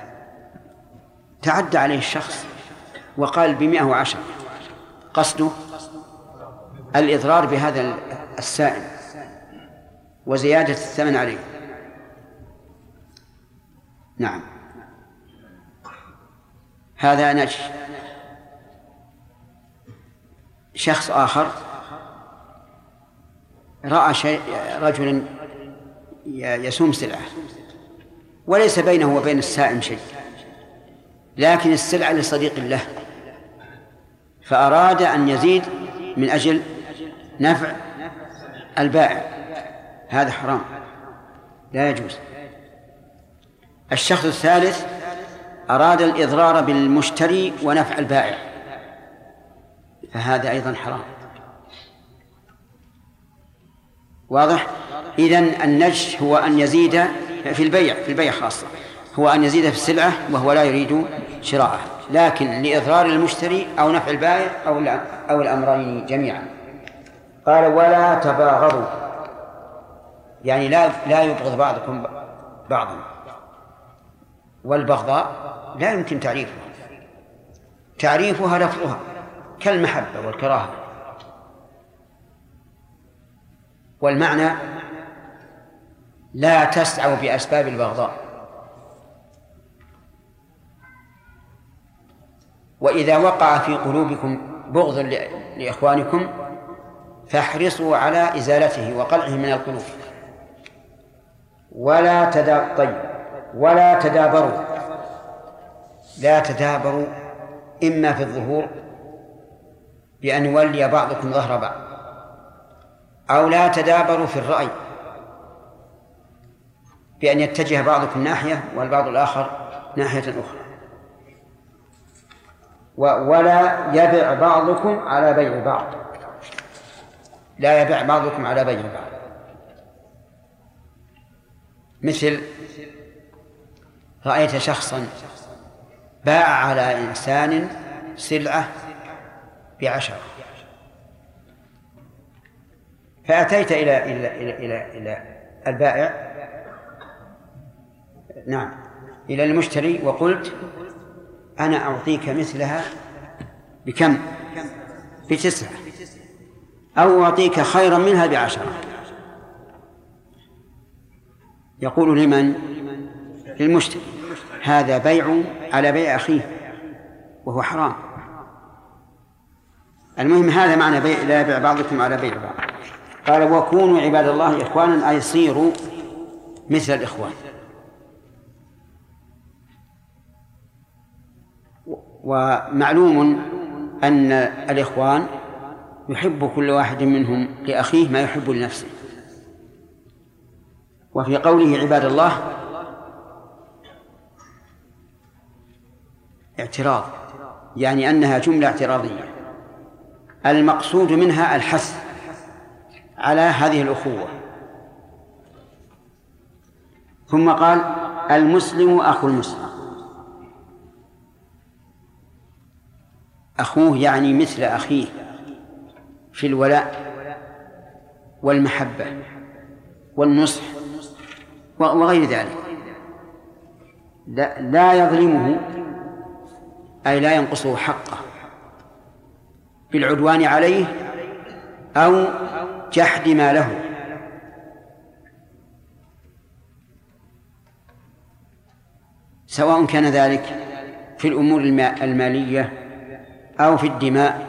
تعدى عليه الشخص وقال ب110، قصده الإضرار بهذا السائم وزيادة الثمن عليه. نعم، هذا نجش. شخص آخر رأى رجلا يسوم سلعة وليس بينه وبين السائم شيء، لكن السلعة لصديق له، فأراد أن يزيد من أجل نفع البائع، هذا حرام لا يجوز. الشخص الثالث أراد الإضرار بالمشتري ونفع البائع، فهذا أيضا حرام. واضح؟ إذن النجش هو أن يزيد في البيع خاصة، هو أن يزيد في السلعة وهو لا يريد شراءها، لكن لإضرار المشتري أو نفع البائع أو الأمرين جميعا. قال ولا تباغضوا، يعني لا يبغض بعضكم بعضا، والبغضاء لا يمكن تعريفها لفظها كالمحبة والكراهة، والمعنى لا تسعوا بأسباب البغضاء. وإذا وقع في قلوبكم بغض لإخوانكم فاحرصوا على إزالته وقلعه من القلوب. ولا تدابروا، لا تدابروا إما في الظهور بأن يولي بعضكم ظهر بعض، أو لا تدابروا في الرأي بأن يتجه بعضكم ناحية والبعض الآخر ناحية أخرى. ولا يبع بعضكم على بيع بعض، لا يبع بعضكم على بيع بعض. مثل رأيت شخصا باع على إنسان سلعة ب10، فأتيت إلى البائع، نعم، إلى المشتري، وقلت أنا أعطيك مثلها بكم؟ ب9، أو أعطيك خيرا منها ب10. يقول لمن؟ للمشتري. هذا بيع على بيع أخيه وهو حرام. المهم هذا معنى بيع، لا يبيع بعضكم على بيع بعض. قال وكونوا عباد الله إخوانا، أي صيروا مثل الإخوان. ومعلوم أن الإخوان يحب كل واحد منهم لأخيه ما يحب لنفسه. وفي قوله عباد الله اعتراض، يعني أنها جملة اعتراضية، المقصود منها الحث على هذه الأخوة. ثم قال المسلم أخو المسلم، أخوه يعني مثل أخيه في الولاء والمحبة والنصح وغير ذلك. لا يظلمه، أي لا ينقصه حقه بالعدوان عليه أو جحد ما له، سواء كان ذلك في الأمور المالية أو في الدماء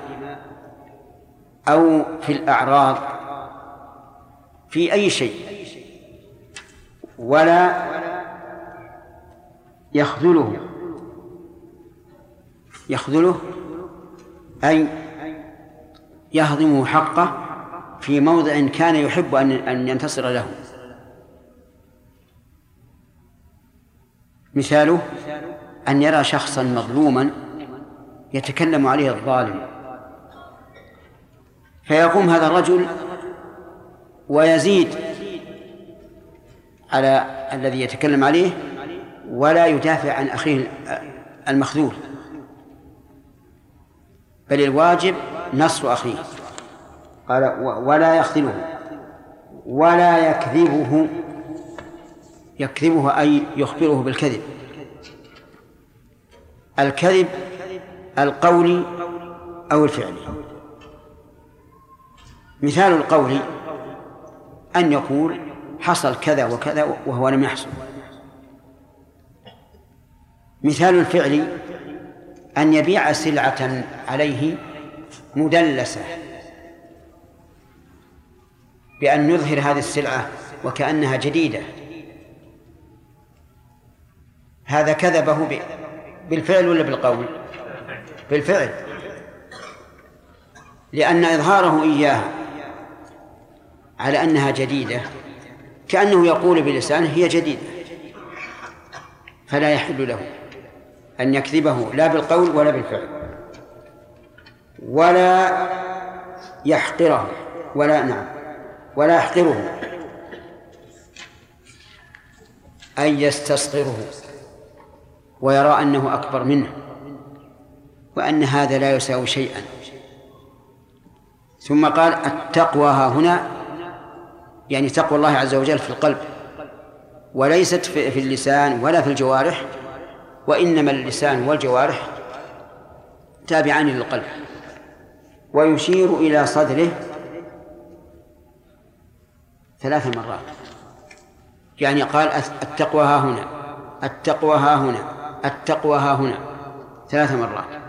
أو في الأعراض، في أي شيء. ولا يخذله أي يهضمه حقه في موضع كان يحب أن ينتصر له. مثاله أن يرى شخصا مظلوما يتكلم عليه الظالم، فيقوم هذا الرجل ويزيد على الذي يتكلم عليه ولا يدافع عن أخيه المخذول، بل الواجب نصر أخيه. قال ولا يخذله ولا يكذبه أي يخبره بالكذب. الكذب القولي أو الفعلي. مثال القول أن يقول حصل كذا وكذا وهو لم يحصل. مثال الفعل أن يبيع سلعة عليه مدلسة بأن يظهر هذه السلعة وكأنها جديدة، هذا كذبه بالفعل ولا بالقول؟ بالفعل. لأن إظهاره إياها على أنها جديدة كأنه يقول بلسانه هي جديدة، فلا يحل له أن يكذبه لا بالقول ولا بالفعل، ولا يحقره ولا يحقره أن يستصغره ويرى أنه أكبر منه وأن هذا لا يساوي شيئا. ثم قال التقوى ها هنا يعني تقوى الله عز وجل في القلب، وليست في اللسان ولا في الجوارح، وإنما اللسان والجوارح تابعان للقلب. ويشير إلى صدره 3 مرات، يعني قال التقوى ها هنا، التقوى ها هنا، التقوى ها هنا 3 مرات،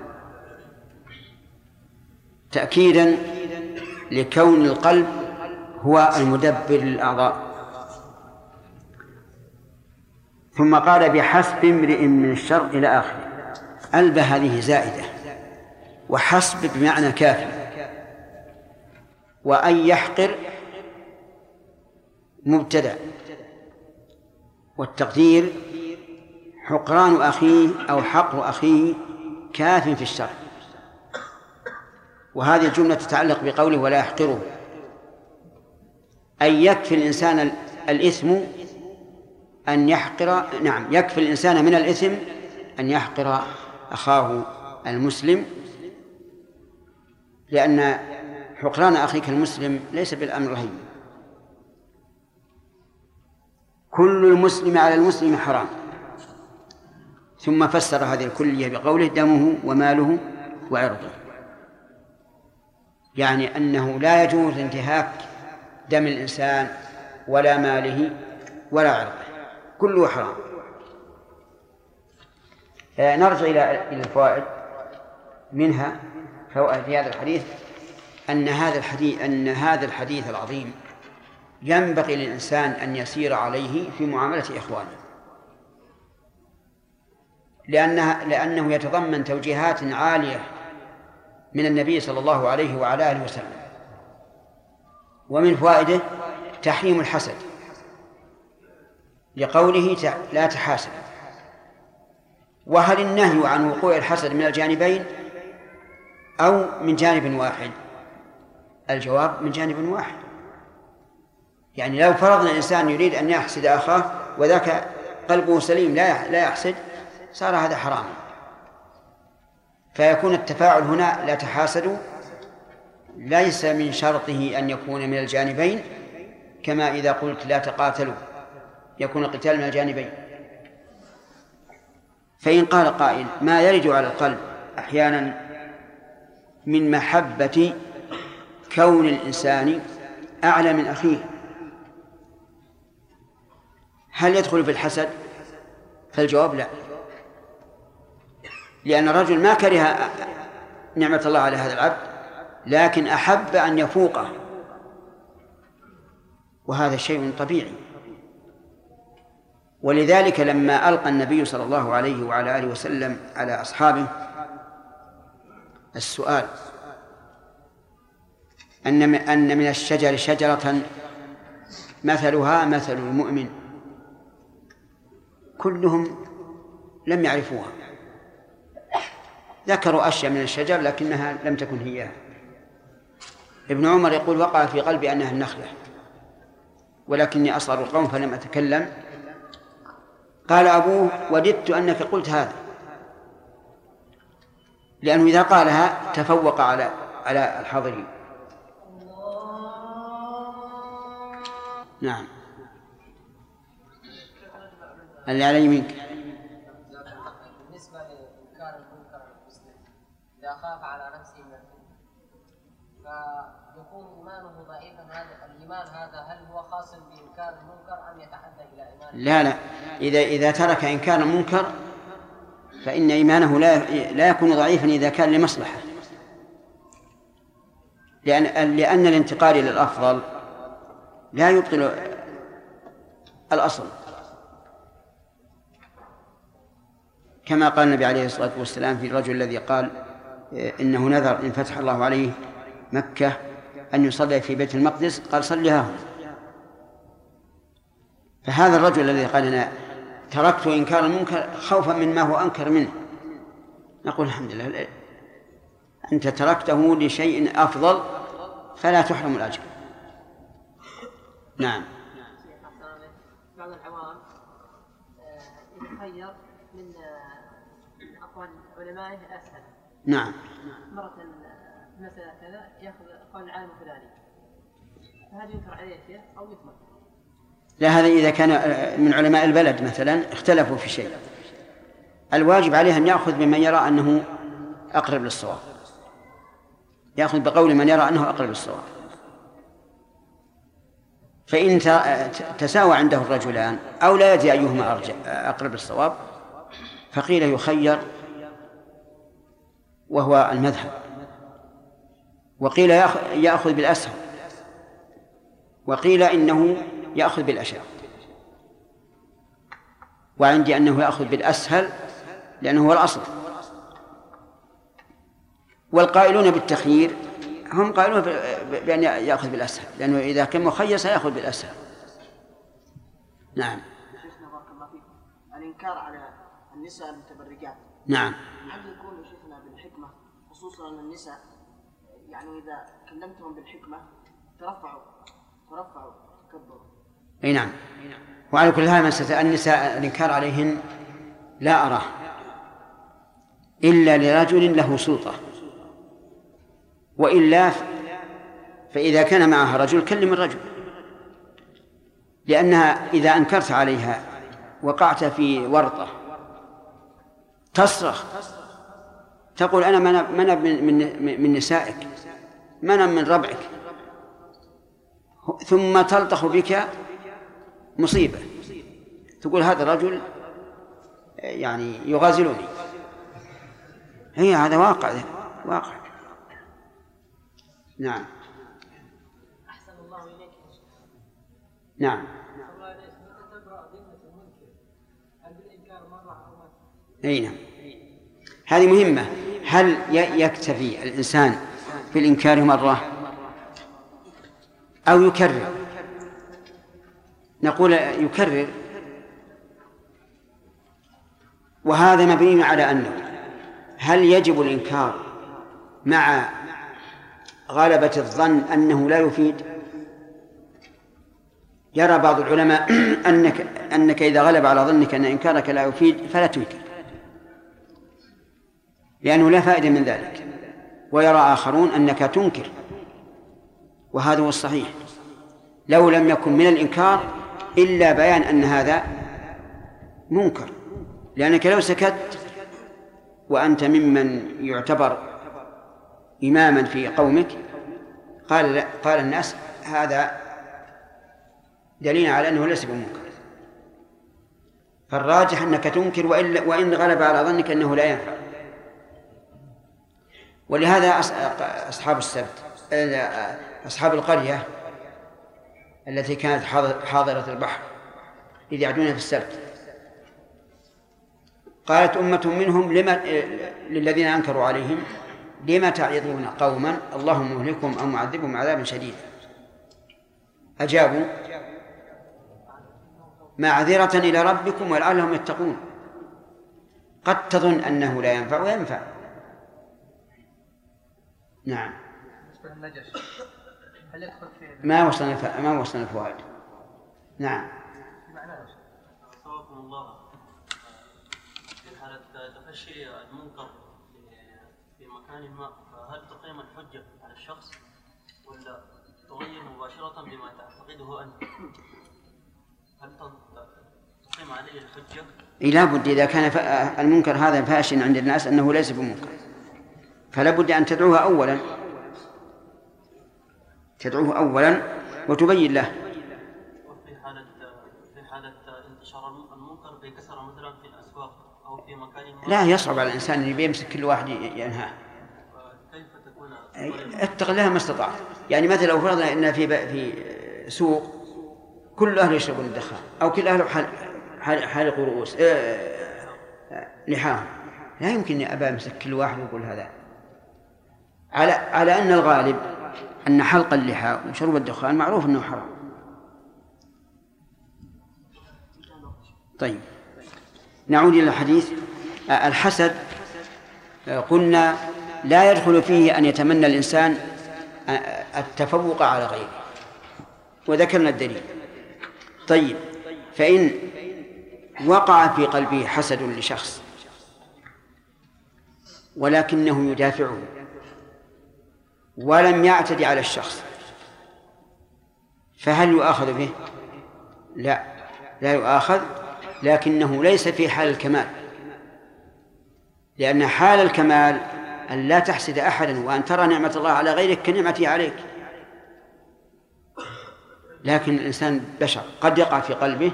تأكيدا لكون القلب هو المدبر للأعضاء. ثم قال بحسب امرئ من الشر إلى آخره. ألبى هذه زائدة، وحسب بمعنى كافي، وأن يحقر مبتدأ، والتقدير حقران أخيه أو حقر أخيه كاف في الشر. وهذه الجملة تتعلق بقوله ولا يحقره، أي يكفي الإنسان الإثم أن يحقر، نعم يكفي الإنسان من الإثم أن يحقر أخاه المسلم، لأن حقران أخيك المسلم ليس بالأمر الهين. كل المسلم على المسلم حرام. ثم فسر هذه الكلية بقوله دمه وماله وعرضه، يعني أنه لا يجوز انتهاك دم الإنسان ولا ماله ولا عرضه، كله حرام. نرجع إلى الفوائد. منها فوائد في هذا الحديث أن هذا الحديث العظيم ينبغي للإنسان أن يسير عليه في معاملة إخوانه، لأنه يتضمن توجيهات عالية من النبي صلى الله عليه وعلى آله وسلم. ومن فوائده تحريم الحسد لقوله لا تحاسد. وهل النهي عن وقوع الحسد من الجانبين أو من جانب واحد؟ الجواب من جانب واحد. يعني لو فرضنا الإنسان يريد أن يحسد أخاه وذاك قلبه سليم لا يحسد، صار هذا حراما. فيكون التفاعل هنا لا تحاسدوا ليس من شرطه أن يكون من الجانبين، كما إذا قلت لا تقاتلوا يكون القتال من الجانبين. فإن قال قائل ما يرد على القلب أحيانا من محبة كون الإنسان أعلى من أخيه، هل يدخل في الحسد؟ فالجواب لا، لأن الرجل ما كره نعمة الله على هذا العبد، لكن أحب أن يفوقه، وهذا شيء طبيعي. ولذلك لما ألقى النبي صلى الله عليه وعلى آله وسلم على أصحابه السؤال أن من الشجر شجرة مثلها مثل المؤمن، كلهم لم يعرفوها، ذكروا أشياء من الشجر لكنها لم تكن هي. ابن عمر يقول وقع في قلبي أنها النخلة ولكني أصغر القوم فلم أتكلم. قال أبوه وددت أنك قلت هذا، لأنه إذا قالها تفوق على الحاضرين. نعم اللي علي منك. بالنسبة لإنكار المنكر المسلم إذا خاف على نفسه من الفتنة فيكون إيمانه ضعيفا. هذا الإيمان هذا هل هو خاص بإنكار المنكر أم يتحدى إلى إيمانه؟ لا، إذا ترك إنكار المنكر فإن إيمانه لا يكون ضعيفا إذا كان لمصلحة، لأن الانتقال إلى الأفضل لا يبطل الأصل، كما قال النبي عليه الصلاة والسلام في الرجل الذي قال إنه نذر إن فتح الله عليه مكة أن يصلي في بيت المقدس، قال صلها هنا. فهذا الرجل الذي قال أنا تركت إنكار المنكر خوفا مما هو أنكر منه، نقول الحمد لله، أنت تركته لشيء أفضل فلا تحرم الأجر. نعم. بعض العوام يتخير من أقوال علمائه أسهل. نعم. مرة مثلا كذا يأخذ قول العالم الفلاني، فهذا ينكر عليه شيء أو يثبت؟ لا، هذا إذا كان من علماء البلد مثلا اختلفوا في شيء، الواجب عليه أن يأخذ بمن يرى أنه أقرب للصواب، يأخذ بقول من يرى أنه أقرب للصواب. فإن تساوى عنده الرجلان أو لا يدري أيهما أقرب للصواب فقيل يخير وهو المذهب، وقيل يأخذ بالأسهل، وقيل إنه يأخذ بالأشد، وعندي أنه يأخذ بالأسهل لأنه هو الأصل. والقائلون بالتخيير هم قائلون بأن يأخذ بالأسهل، لأنه إذا كان مخير سيأخذ بالأسهل. نعم. شيخنا بارك الله فيكم، الإنكار على النساء المتبرجات نعم. هل يكون شيخنا بالحكمة، خصوصا أن النساء يعني إذا كلمتهم بالحكمة ترفعوا تكبروا؟ أي نعم. وعلى كل حال النساء الإنكار عليهن لا أراه إلا لرجل له سلطة، وإلا فإذا كان معها رجل كلم الرجل، لأنها إذا أنكرت عليها وقعت في ورطة تصرخ تقول أنا من من نسائك، من ربعك، ثم تلطخ بك مصيبة، تقول هذا الرجل يعني يغازلني. هي هذا واقع. نعم. أحسن الله إليك. نعم. الله إليك، متى تبرأ ذمة المنكر؟ هل بالإنكار مرة أو مرة؟ أي نعم. هذه مهمة. هل يكتفي الإنسان في الإنكار مرة أو يكرر؟ نقول يكرر، وهذا مبني على أنه هل يجب الإنكار مع غلبة الظن أنه لا يفيد؟ يرى بعض العلماء أنك إذا غلب على ظنك أن إنكارك لا يفيد فلا تنكر لأنه لا فائدة من ذلك، ويرى آخرون أنك تنكر، وهذا هو الصحيح لو لم يكن من الإنكار إلا بيان أن هذا منكر، لأنك لو سكت وأنت ممن يعتبر إماما في قومك قال الناس هذا دليل على أنه ليس بمنكر، فالراجح أنك تنكر وإن غلب على ظنك أنه لا ينفع. ولهذا أصحاب السبت، أصحاب القرية التي كانت حاضرة البحر إذ يعدون في السبت، قالت أمة منهم للذين أنكروا عليهم لما تعظون قوما الله مهلكهم أو معذبهم عذابا شديدا؟ أجابوا معذرة إلى ربكم ولعلهم يتقون. قد تظن أنه لا ينفع وينفع. نعم. ما وصلنا الفوائد. نعم. صوابكم الله. في حالة تفشي المنكر في مكان ما، فهل تقيم الحجة على الشخص ولا تغير مباشرة بما تعتقده أنت؟ هل تقيم عليه الحجة؟ لا بد إذا كان المنكر هذا فاشٍ عند الناس أنه ليس بمنكر، فلا بد أن تدعوه أولا وتبين له. وفي حالة انتشار المنكر بكثرة مثلا في الأسواق أو في مكان ما، لا يصعب على الإنسان أن يمسك كل واحد ينهاه. كيف تكون اتق الله ما استطعت. يعني مثلا لو فرضنا أن في سوق كل أهل يشربون الدخان أو كل أهل حالق رؤوس لحاهم، لا يمكن أن أبا أمسك كل واحد ويقول هذا، على أن الغالب أن حلق اللحى وشرب الدخان معروف أنه حرام. طيب نعود إلى الحديث. الحسد قلنا لا يدخل فيه أن يتمنى الإنسان التفوق على غيره، وذكرنا الدليل. طيب فإن وقع في قلبه حسد لشخص ولكنه يدافعه ولم يعتدي على الشخص، فهل يؤاخذ به؟ لا يؤاخذ، لكنه ليس في حال الكمال، لأن حال الكمال أن لا تحسد أحدا وأن ترى نعمة الله على غيرك كنعمته عليك. لكن الإنسان بشر قد يقع في قلبه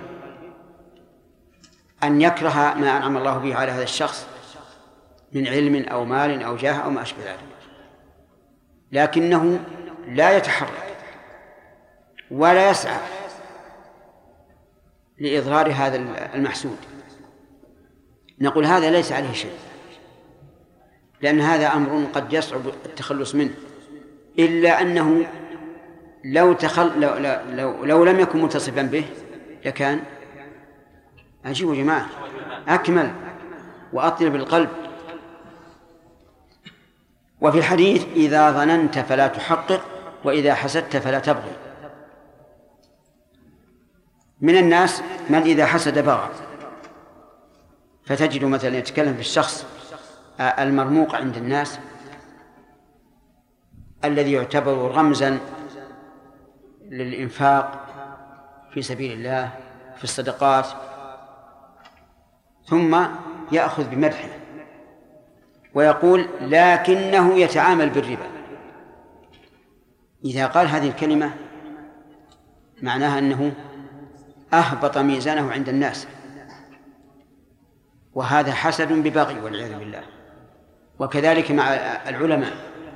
أن يكره ما أنعم الله به على هذا الشخص من علم أو مال أو جاه أو ما أشبه ذلك، لكنه لا يتحرك ولا يسعى لإضرار هذا المحسود. نقول هذا ليس عليه شيء، لأن هذا أمر قد يصعب التخلص منه، إلا أنه لو لم يكن متصفا به لكان عجيب يا جماعة أكمل وأطيب بالقلب. وفي الحديث إذا ظننت فلا تحقق وإذا حسدت فلا تبغي. من الناس من إذا حسد بغى، فتجد مثلا يتكلم في الشخص المرموق عند الناس الذي يعتبر رمزا للإنفاق في سبيل الله في الصدقات، ثم يأخذ بمدحه ويقول لكنه يتعامل بالربا. إذا قال هذه الكلمة معناها أنه أهبط ميزانه عند الناس، وهذا حسد ببغي والعياذ بالله. وكذلك مع العلماء.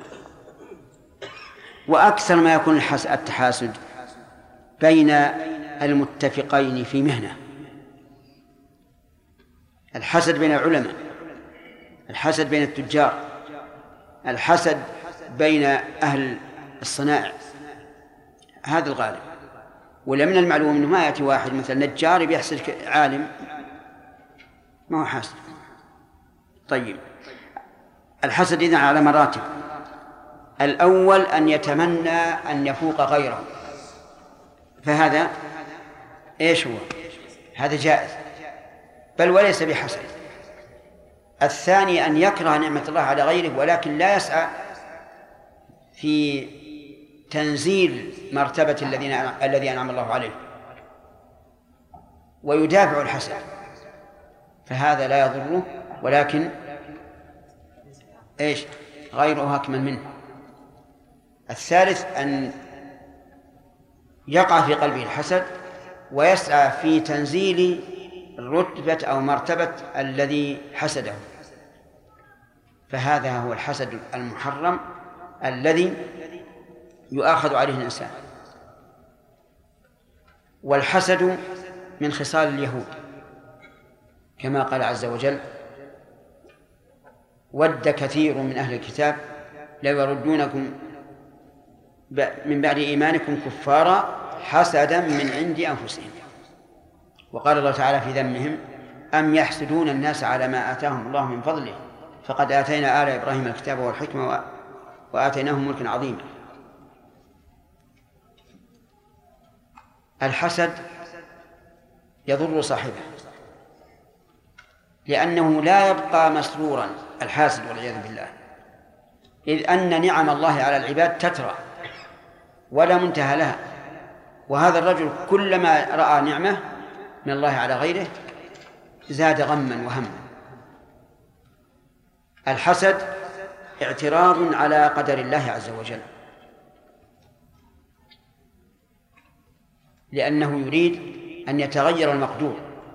وأكثر ما يكون التحاسد بين المتفقين في مهنة، الحسد بين العلماء، الحسد بين التجار، الحسد بين أهل الصنائع، هذا الغالب. ولمن المعلوم أنه ما يأتي واحد مثل نجار بيحسد عالم، ما هو حاسد. طيب الحسد إذن على مراتب. الأول أن يتمنى أن يفوق غيره، فهذا إيش هو؟ هذا جائز بل وليس بحسد. الثاني أن يكره نعمة الله على غيره ولكن لا يسعى في تنزيل مرتبة الذي أنعم الله عليه ويدافع الحسد، فهذا لا يضره ولكن إيش غيره أكمل منه. الثالث أن يقع في قلبه الحسد ويسعى في تنزيل رتبة أو مرتبة الذي حسده، فهذا هو الحسد المحرم الذي يؤاخذ عليه الإنسان. والحسد من خصال اليهود كما قال عز وجل ود كثير من أهل الكتاب لو يردونكم من بعد إيمانكم كفارا حسدا من عند أنفسهم. وقال الله تعالى في ذمهم أم يحسدون الناس على ما آتاهم الله من فضله فقد آتينا آل إبراهيم الكتاب والحكمة وآتيناهم ملكا عظيما. الحسد يضر صاحبه لأنه لا يبقى مسرورا الحاسد والعياذ بالله، إذ أن نعم الله على العباد تترى ولا منتهى لها، وهذا الرجل كلما رأى نعمة من الله على غيره زاد غما وهما. الحسد اعتراض على قدر الله عز وجل، لأنه يريد أن يتغير المقدور،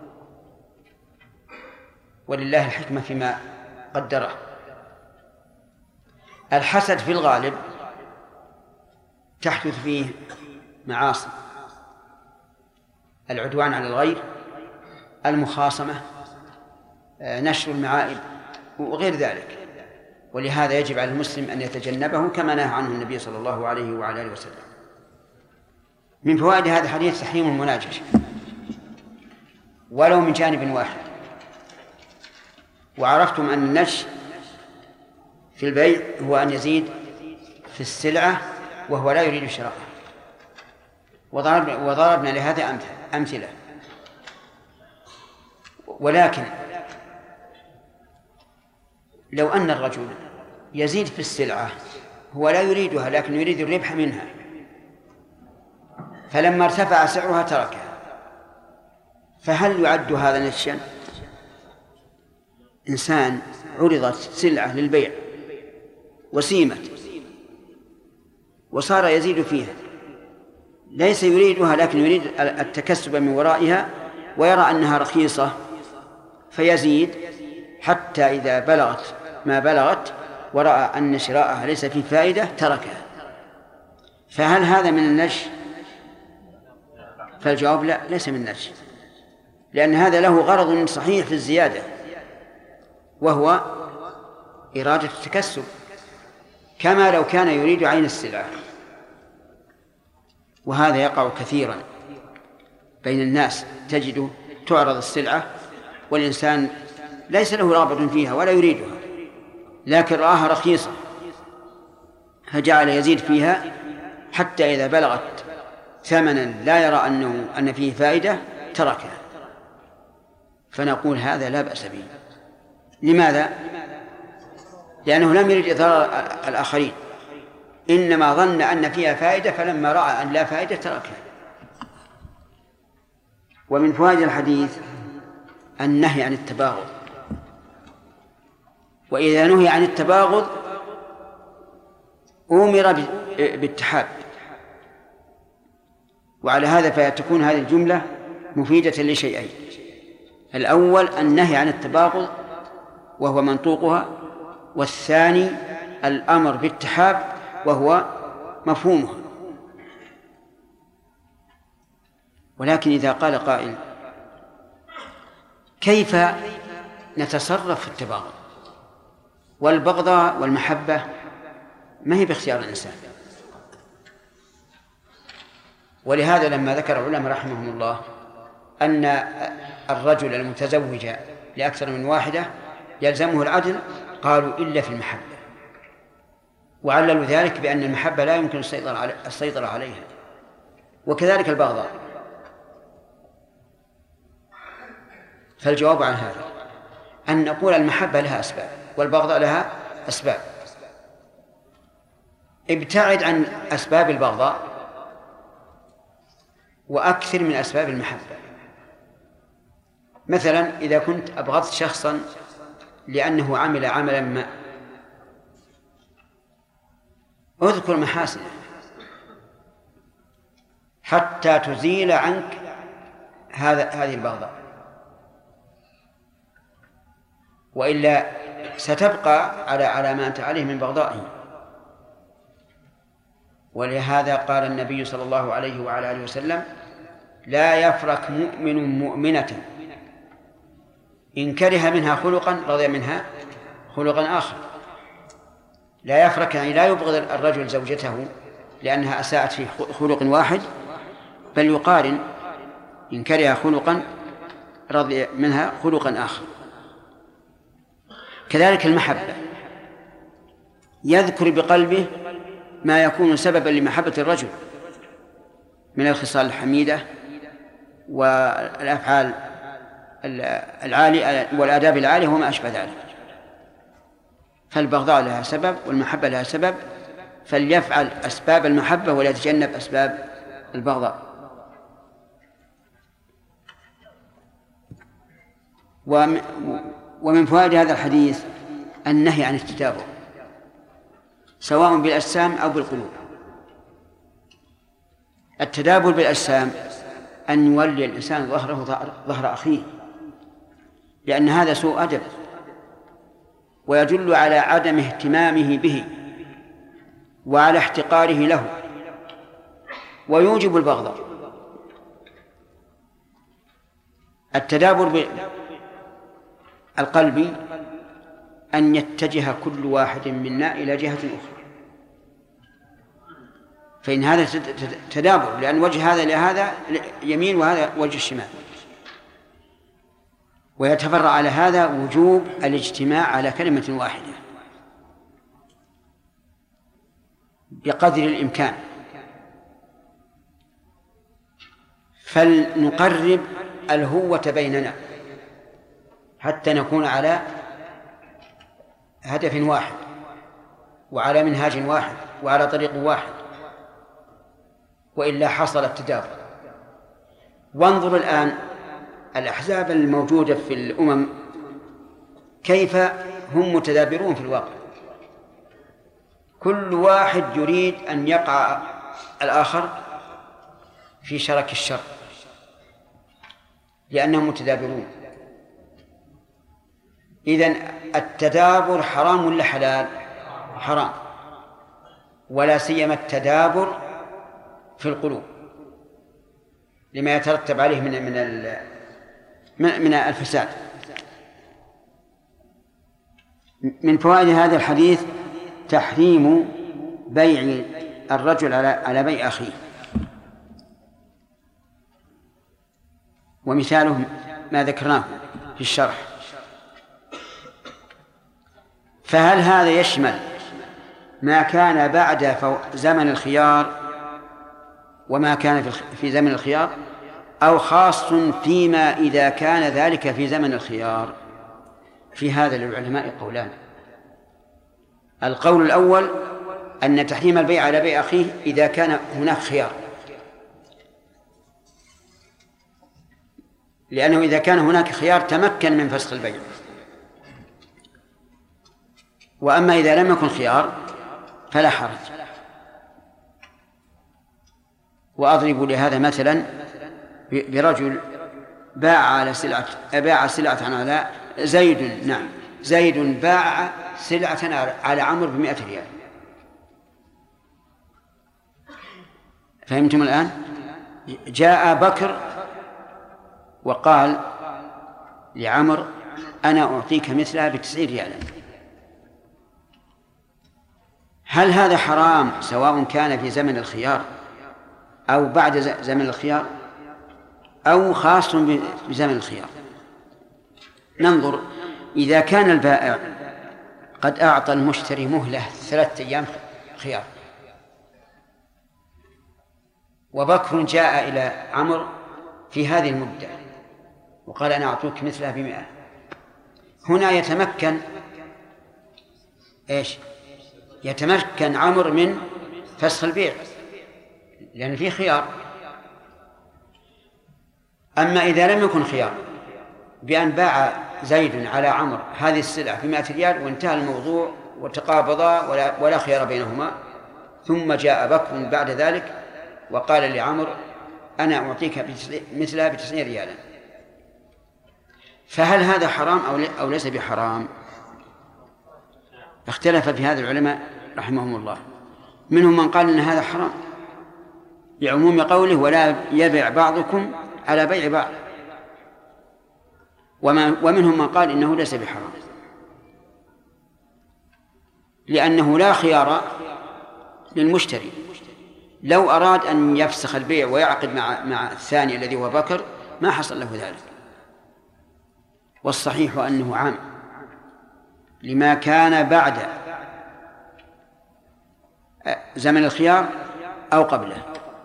ولله الحكمة فيما قدره. الحسد في الغالب تحدث فيه معاصي، العدوان على الغير، المخاصمة، نشر المعائب وغير ذلك. ولهذا يجب على المسلم أن يتجنبه كما نهى عنه النبي صلى الله عليه وعلى آله وسلم. من فوائد هذا الحديث تحريم المناجشة ولو من جانب واحد. وعرفتم أن النجش في البيع هو أن يزيد في السلعة وهو لا يريد شراءها، وضربنا لهذا أمثلة. ولكن لو أن الرجل يزيد في السلعة هو لا يريدها لكن يريد الربح منها، فلما ارتفع سعرها تركها، فهل يعد هذا نجشا؟ إنسان عرضت سلعة للبيع وسيمت وصار يزيد فيها، ليس يريدها لكن يريد التكسب من ورائها ويرى أنها رخيصة فيزيد حتى إذا بلغت ما بلغت ورأى أن شراءها ليس فيه فائدة تركها، فهل هذا من النجش؟ فالجواب لا، ليس من النجش، لأن هذا له غرض صحيح في الزيادة وهو إرادة التكسب كما لو كان يريد عين السلعة. وهذا يقع كثيرا بين الناس، تجد تعرض السلعة والإنسان ليس له رغبة فيها ولا يريدها لكن رآها رخيصة فجعل يزيد فيها حتى إذا بلغت ثمنا لا يرى أن فيه فائدة تركها، فنقول هذا لا بأس به. لماذا؟ لأنه لم يرد إضرار الآخرين، إنما ظن أن فيها فائدة فلما رأى أن لا فائدة تركها. ومن فوائد الحديث النهي عن التباغض، وإذا نهي عن التباغض أمر بالتحاب، وعلى هذا فتكون هذه الجملة مفيدة لشيئين: الأول النهي عن التباغض وهو منطوقها، والثاني الأمر بالتحاب وهو مفهومه. ولكن إذا قال قائل: كيف نتصرف في التباغض؟ والبغضاء والمحبة ما هي باختيار الإنسان. ولهذا لما ذكر العلماء رحمهم الله أن الرجل المتزوج لأكثر من واحدة يلزمه العدل، قالوا إلا في المحبة، وعللوا ذلك بأن المحبة لا يمكن السيطرة عليها، وكذلك البغضاء. فالجواب عن هذا أن نقول المحبة لها أسباب والبغضاء لها أسباب. ابتعد عن أسباب البغضاء وأكثر من أسباب المحبة. مثلا إذا كنت أبغضت شخصا لأنه عمل عملا ما، اذكر محاسنه حتى تزيل عنك هذه البغضاء، وإلا ستبقى على ما أنت عليه من بغضائه. ولهذا قال النبي صلى الله عليه وعلى آله وسلم: لا يفرق مؤمن مؤمنة إن كره منها خلقا رضي منها خلقا آخر. لا يفرق يعني لا يبغض الرجل زوجته لأنها أساءت في خلق واحد، بل يقارن إن كره خلقا رضي منها خلقا آخر. كذلك المحبة، يذكر بقلبه ما يكون سببا لمحبة الرجل من الخصال الحميدة والأفعال العالية والآداب العالية وما أشبه ذلك. فالبغضاء لها سبب والمحبة لها سبب، فليفعل أسباب المحبة وليتجنب أسباب البغضاء. ومن فوائد هذا الحديث النهي عن التتابع سواء بالأجسام أو بالقلوب. التدابر بالأجسام أن يولي الإنسان ظهر أخيه، لأن هذا سوء أدب ويدل على عدم اهتمامه به وعلى احتقاره له ويوجب البغضاء. التدابر القلبي أن يتجه كل واحد منا إلى جهة أخرى، فإن هذا تدابر، لأن وجه هذا لهذا يمين وهذا وجه الشمال. ويتفرع على هذا وجوب الاجتماع على كلمة واحدة بقدر الإمكان، فلنقرب الهوة بيننا حتى نكون على هدف واحد وعلى منهاج واحد وعلى طريق واحد، وإلا حصل التدابر. وانظر الآن الأحزاب الموجودة في الأمم كيف هم متدابرون في الواقع، كل واحد يريد أن يقع الآخر في شرك الشر لأنهم متدابرون. إذن التدابر حرام ولا حلال؟ حرام، ولا سيما التدابر في القلوب لما يترتب عليه من الفساد. من فوائد هذا الحديث تحريم بيع الرجل على بيع أخيه، ومثاله ما ذكرناه في الشرح. فهل هذا يشمل ما كان بعد زمن الخيار وما كان في زمن الخيار، أو خاص فيما إذا كان ذلك في زمن الخيار؟ في هذا للعلماء قولان. القول الأول أن تحريم البيع على بيع أخيه إذا كان هناك خيار، لأنه إذا كان هناك خيار تمكن من فسخ البيع. وأما إذا لم يكن خيار فلا حرج. وأضرب لهذا مثلا برجل باع سلعة على زيد، نعم زيد باع سلعة على عمرو ب100 ريال. فهمتم الآن؟ جاء بكر وقال لعمر أنا أعطيك مثلها ب90 ريالا. هل هذا حرام سواء كان في زمن الخيار أو بعد زمن الخيار أو خاص بزمن الخيار؟ ننظر. إذا كان البائع قد أعطى المشتري مهلة 3 أيام خيار، وبكر جاء إلى عمرو في هذه المدة وقال أنا أعطوك مثلها ب100، هنا يتمكن إيش؟ يتمكن عمرو من فسخ البيع لأن فيه خيار. أما إذا لم يكن خيار بأن باع زيد على عمرو هذه السلعة ب100 ريال وانتهى الموضوع وتقابضا ولا خيار بينهما، ثم جاء بكر بعد ذلك وقال لعمرو أنا أعطيك مثلها ب90 ريالا، فهل هذا حرام أو ليس بحرام؟ اختلف في هذا العلماء رحمهم الله. منهم من قال إن هذا حرام لعموم قوله ولا يبيع بعضكم على بيع بعض، ومنهم من قال إنه ليس بحرام لأنه لا خيار للمشتري. لو أراد أن يفسخ البيع ويعقد مع الثاني الذي هو بكر ما حصل له ذلك. والصحيح أنه عام لما كان بعد زمن الخيار أو قبله،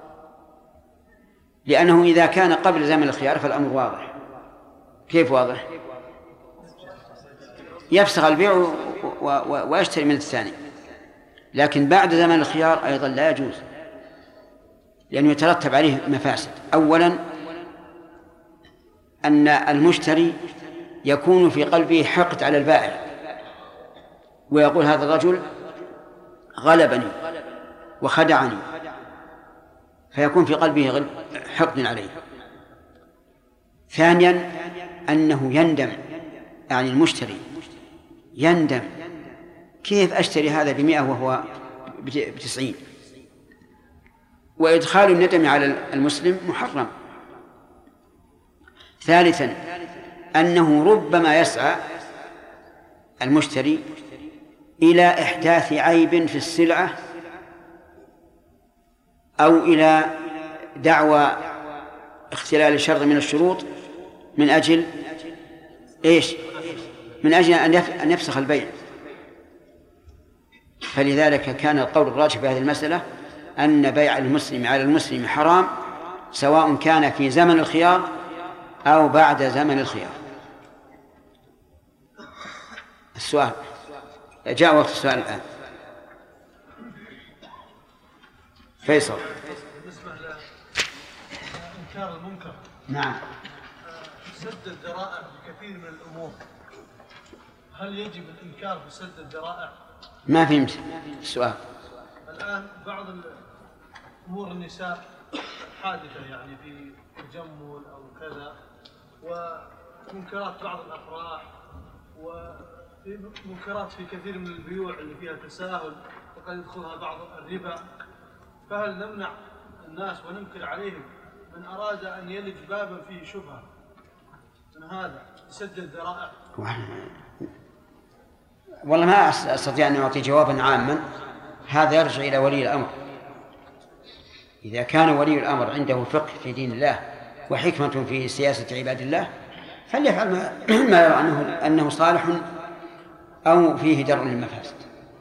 لأنه إذا كان قبل زمن الخيار فالأمر واضح. كيف واضح؟ يفسخ البيع ويشتري من الثاني، لكن بعد زمن الخيار أيضا لا يجوز لأنه يترتب عليه مفاسد. أولا أن المشتري يكون في قلبه حقد على البائع ويقول هذا الرجل غلبني وخدعني، فيكون في قلبه حقد عليه. ثانيا أنه يندم، يعني المشتري يندم كيف أشتري هذا ب100 وهو ب90، وإدخال الندم على المسلم محرم. ثالثا أنه ربما يسعى المشتري إلى إحداث عيب في السلعة أو إلى دعوى اختلال شرط من الشروط من أجل إيش؟ من أجل أن يفسخ البيع. فلذلك كان القول الراجح في هذه المسألة أن بيع المسلم على المسلم حرام، سواء كان في زمن الخيار أو بعد زمن الخيار. السؤال جاء وقت السؤال الآن. فيصل. بالنسبة لإنكار المنكر، نعم. سد الذرائع بكثير من الأمور، هل يجب الإنكار بسد الذرائع؟ ما فهمت السؤال. الآن بعض أمور النساء الحادثة يعني في التجمل أو كذا، ومنكرات بعض الأفراح، وفي منكرات في كثير من البيوع اللي فيها تساهل وقد يدخلها بعض الربا، فهل نمنع الناس وننكر عليهم من أراد أن يلج بابا فيه شبهة من هذا يسد الذرائع؟ والله ما أستطيع أن أعطي جوابا عاما، هذا يرجع إلى ولي الأمر. إذا كان ولي الأمر عنده فقه في دين الله وحكمة في سياسة عباد الله فليفعل ما يرى أنه صالح أو فيه درء للمفاسد.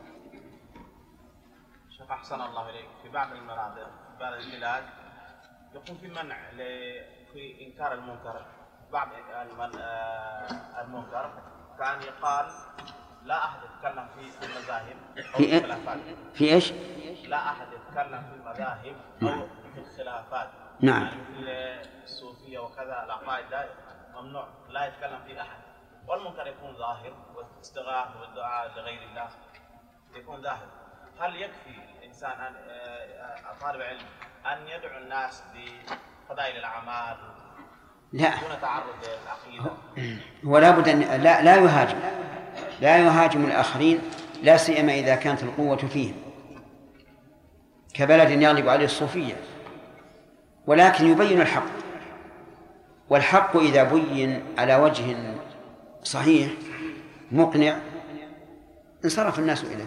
شيخ أحسن الله إليك، في بعض المناطق في بعض البلاد يكون في منع في إنكار المنكر. بعض المنكر كان يقال لا أحد يتكلم في المذاهب أو في الخلافات. في إيش؟ لا أحد يتكلم في المذاهب أو في الخلافات. نعم. يعني في الصوفية وكذا العقائد ممنوع لا يتكلم فيه أحد، والمنكر يكون ظاهر والاستغاثة والدعاء لغير الله يكون ظاهر. هل يكفي الإنسان طالب علم أن يدعو الناس بفضائل الأعمال لا، دون تعرض للعقيدة؟ ولا بد أن لا يهاجم الآخرين، لا سيما إذا كانت القوة فيهم، كبلد يغلب عليه الصوفية، ولكن يبين الحق، والحق إذا بين على وجه صحيح مقنع انصرف الناس إليه،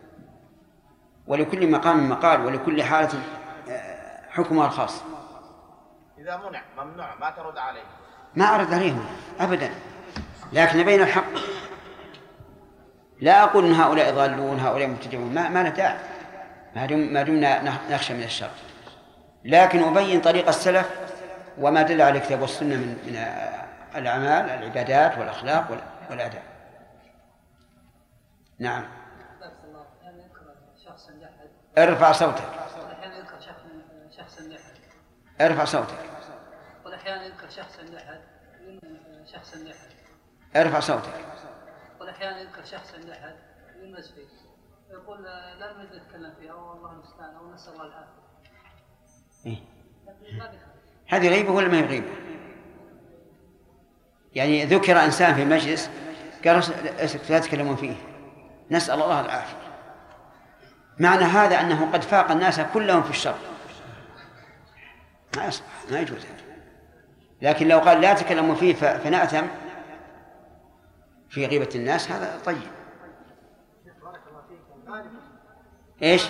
ولكل مقام مقال ولكل حالة حكمها الخاص. إذا ممنوع ما ترد عليه؟ ما أرد عليهم أبدا، لكن نبين الحق. لا أقول إن هؤلاء ضالون هؤلاء مبتدعون، ما نداع ما دمنا نخشى من الشر، لكن أبين طريق السلف وما دل على الكتاب والسنة من الأعمال العبادات والأخلاق والآداب. نعم. ارفع صوتك. ارفع صوتك. والأحيانا يذكر شخصا لأحد شخصا لأحد. ارفع صوتك. والأحيانا يذكر شخصا لأحد يلمس فيه، يقول لا نريد نتكلم فيه أو الله المستعان أو نسأل الله العافية. إيه؟ هذه غيبة ولا ما هي غيبة؟ يعني ذكر إنسان في المجلس قال لا تتكلمون فيه، نسأل الله العافية، معنى هذا أنه قد فاق الناس كلهم في الشر، ما يصح، ما يجوز هذا. لكن لو قال لا تكلموا فيه فنأثم في غيبة الناس هذا طيب. إيش؟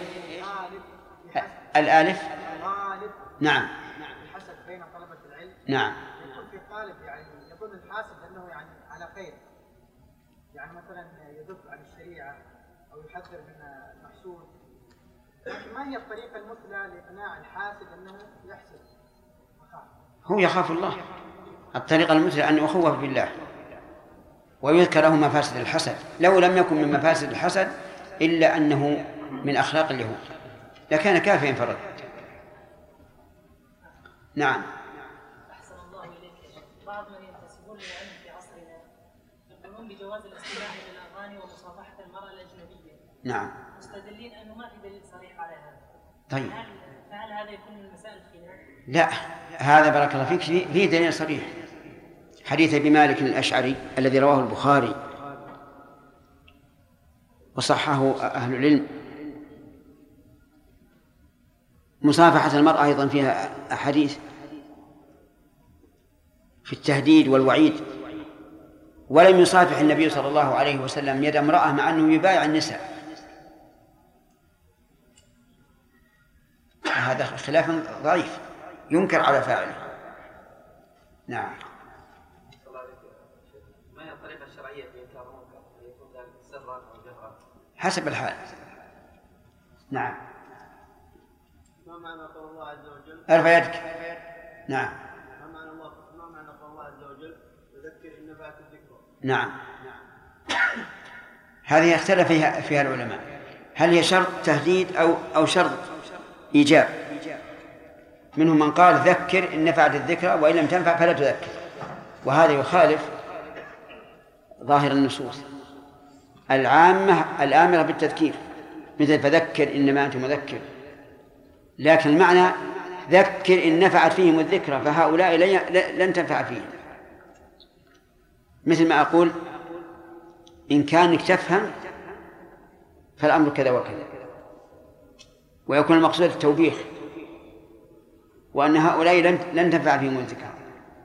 الآلف. نعم. الحسد بين طلبة العلم. نعم. يكون في قالب يعني يظن الحاسد أنه يعني على خير، يعني مثلا يدب عن الشريعة أو يحذر من المحسود، لكن ما هي الطريقة المثلى لإقناع الحاسد أنه يحسد؟ هو يخاف الله. الطريقة المثلى أن يخوف بالله ويذكر له مفاسد الحسد، لو لم يكن من مفاسد الحسد إلا أنه من أخلاق اليهود لكان كافيا فرد. نعم. أحسن الله إليك. بعض من ينتسبون للعلم في عصرنا يقولون بجواز الاستماع إلى الأغاني ومصافحة المرأة الأجنبية. نعم. مستدلين أنه ما في دليل صريح على هذا. طيب. فهل هذا يكون من مسائل الخلاف؟ لا، هذا بارك الله فيك فيه دليل صريح، حديث أبي مالك الأشعري الذي رواه البخاري وصححه أهل العلم. مصافحة المرأة أيضا فيها أحاديث في التهديد والوعيد، ولم يصافح النبي صلى الله عليه وسلم يد امرأة مع أنه يبايع النساء. هذا خلاف ضعيف ينكر على فاعله. نعم. ما هي الطريقة الشرعية في إنكار المنكر؟ يكون ذلك سرا أو جهرا؟ حسب الحال. نعم. ما معنى قول الله عز وجل؟ ارفع يدك. نعم. ما معنى قول الله عز وجل وذكر إن نفعت الذكر؟ نعم. هذه اختلف فيها العلماء، هل هي شرط تهديد أو شرط إيجاب؟ منهم من قال ذكر إن نفعت الذكرى وإن لم تنفع فلا تذكر، وهذا يخالف ظاهر النصوص العامة الآمرة بالتذكير، مثل فذكر إنما أنت مذكر، لكن المعنى ذكر إن نفعت فيهم الذكرى فهؤلاء لن تنفع فيهم. مثل ما أقول إن كانك تفهم فالأمر كذا وكذا، ويكون المقصود التوبيخ، وأن هؤلاء لن تنفع فيهم الذكرى.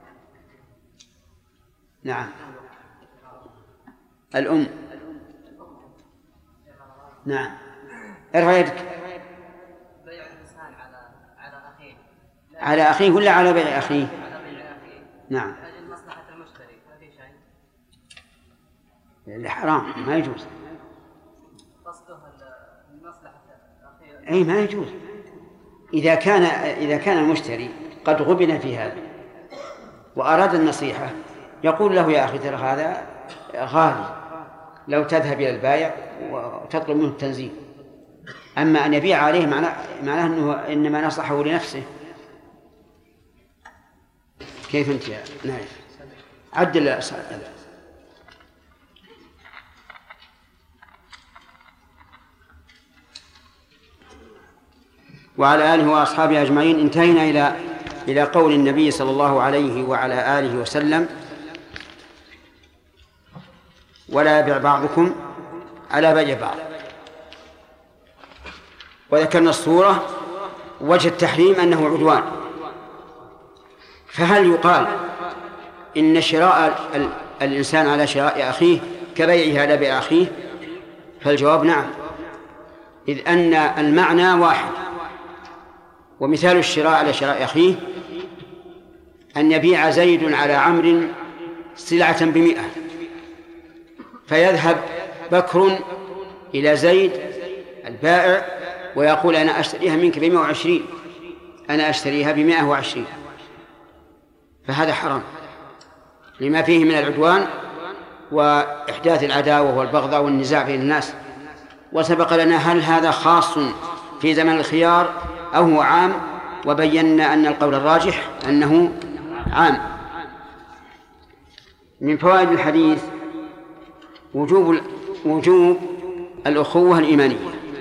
نعم. الأم. نعم. ارفع يدك. بيع الإنسان على أخيه. على أخيه ولا على بيع أخيه؟ على بيع أخيه. نعم. لأجل مصلحة المشتري، ما في شيء. حرام، ما يجوز. قصده المصلحة الأخيه. أي ما يجوز. إذا كان المشتري قد غبن في هذا وأراد النصيحة يقول له يا أخي ترى هذا غالي، لو تذهب إلى البائع وتطلب منه التنزيل. أما أن يبيع عليه معناه أنه إنما نصحه لنفسه. كيف أنت يا نايف؟ عدل الأسئلة. وعلى آله وأصحابه أجمعين. انتهينا إلى قول النبي صلى الله عليه وعلى آله وسلم: ولا يبيع بعضكم على بيع بعض. وذكرنا الصورة وجه التحريم أنه عدوان. فهل يقال إن شراء الإنسان على شراء أخيه كبيعه على بيع أخيه؟ فالجواب نعم، إذ أن المعنى واحد. ومثال الشراء على شراء أخيه أن يبيع زيد على عمرو سلعة ب100، فيذهب بكر إلى زيد البائع ويقول أنا أشتريها منك ب120، أنا أشتريها ب120، فهذا حرام لما فيه من العدوان وإحداث العداوة والبغضاء والنزاع بين الناس. وسبق لنا هل هذا خاص في زمن الخيار أو هو عام، وبينا أن القول الراجح أنه عام. من فوائد الحديث وجوب الأخوة الإيمانية،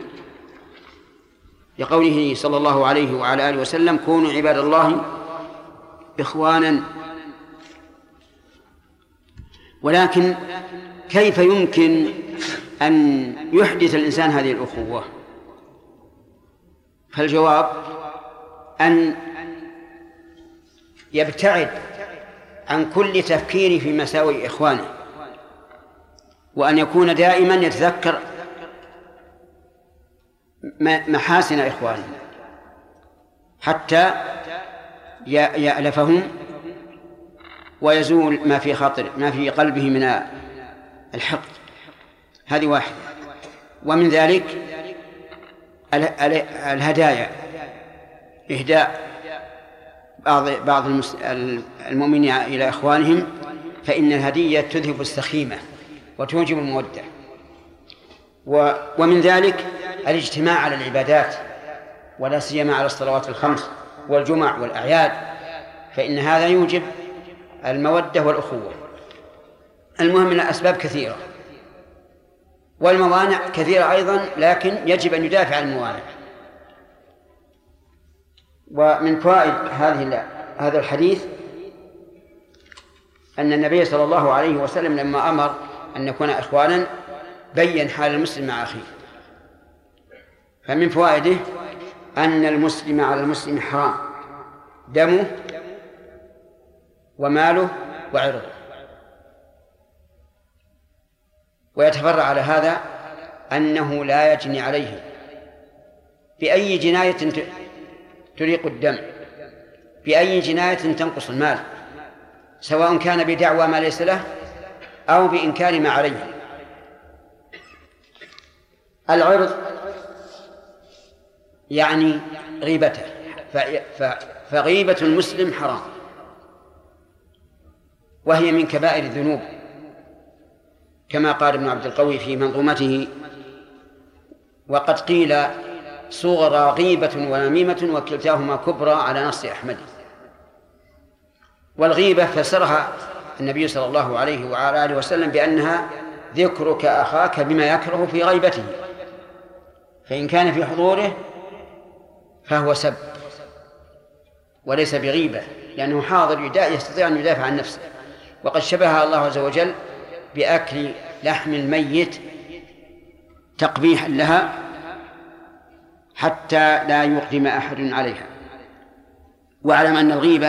لقوله صلى الله عليه وعلى آله وسلم: كونوا عباد الله إخوانا. ولكن كيف يمكن أن يحدث الإنسان هذه الأخوة؟ فالجواب أن يبتعد عن كل تفكير في مساوئ إخوانه، وأن يكون دائما يتذكر محاسن إخوانه حتى يألفهم ويزول ما في قلبه من الحقد. هذه واحدة. ومن ذلك الهدايا، إهداء بعض المؤمنين إلى إخوانهم، فإن الهدية تذهب السخيمة وتوجب المودة. ومن ذلك الاجتماع على العبادات، ولا سيما على الصلوات الخمس والجمع والأعياد، فإن هذا يوجب المودة والأخوة. المهم من الأسباب كثيرة والموانع كثيرة أيضا، لكن يجب أن يدافع عن الموانع. ومن فوائد هذا الحديث أن النبي صلى الله عليه وسلم لما أمر أن نكون إخوانا بين حال المسلم مع أخيه. فمن فوائده أن المسلم على المسلم حرام دمه وماله وعرضه. ويتفرع على هذا أنه لا يجني عليه بأي جناية تريق الدم، بأي جناية تنقص المال، سواء كان بدعوى ما ليس له أو بإنكار ما عليه. العرض يعني غيبته، فغيبة المسلم حرام، وهي من كبائر الذنوب كما قال ابن عبد القوي في منظومته: وقد قيل صغرى غيبة ونميمة وكلتاهما كبرى على نص أحمد. والغيبة فسرها النبي صلى الله عليه وعلى آله وسلم بأنها ذكرك أخاك بما يكره في غيبته، فإن كان في حضوره فهو سب وليس بغيبة، لأنه حاضر يستطيع أن يدافع عن نفسه. وقد شبه الله عز وجل بأكل لحم الميت تقبيحا لها حتى لا يقدم أحد عليها. واعلم أن الغيبة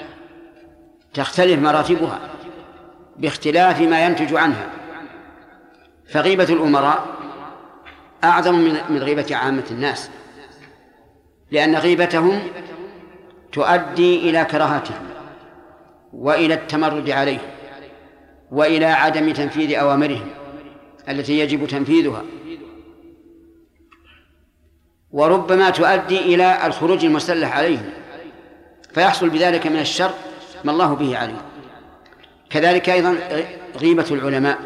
تختلف مراتبها باختلاف ما ينتج عنها، فغيبة الأمراء أعظم من غيبة عامة الناس، لأن غيبتهم تؤدي إلى كراهتهم وإلى التمرد عليهم وإلى عدم تنفيذ أوامرهم التي يجب تنفيذها، وربما تؤدي إلى الخروج المسلح عليهم فيحصل بذلك من الشر ما الله به عليه. كذلك أيضا غيبة العلماء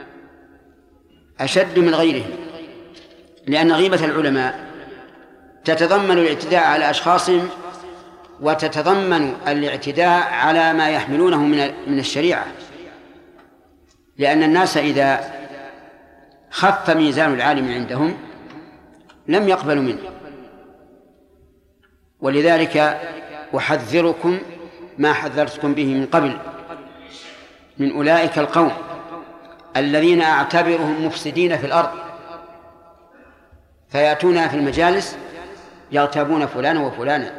أشد من غيرهم، لأن غيبة العلماء تتضمن الاعتداء على أشخاصهم وتتضمن الاعتداء على ما يحملونه من الشريعة، لأن الناس إذا خف ميزان العالم عندهم لم يقبلوا منه. ولذلك أحذركم ما حذرتكم به من قبل من أولئك القوم الذين أعتبرهم مفسدين في الأرض، فيأتون في المجالس يغتابون فلانا وفلانا،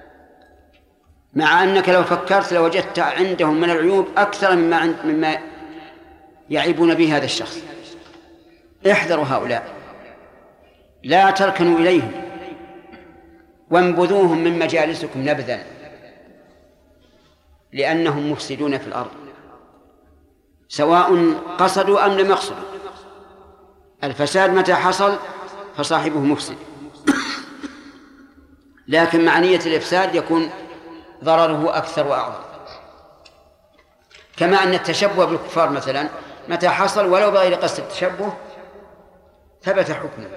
مع أنك لو فكرت لوجدت عندهم من العيوب أكثر مما يعيبون به هذا الشخص. احذروا هؤلاء، لا تركنوا إليهم وانبذوهم من مجالسكم نبذا، لأنهم مفسدون في الأرض سواء قصدوا أم لم يقصدوا. الفساد متى حصل فصاحبه مفسد، لكن مع نية الإفساد يكون ضرره أكثر وأعظم. كما أن التشبه بالكفار مثلا متى حصل ولو بغير قصد التشبه ثبت حكمه،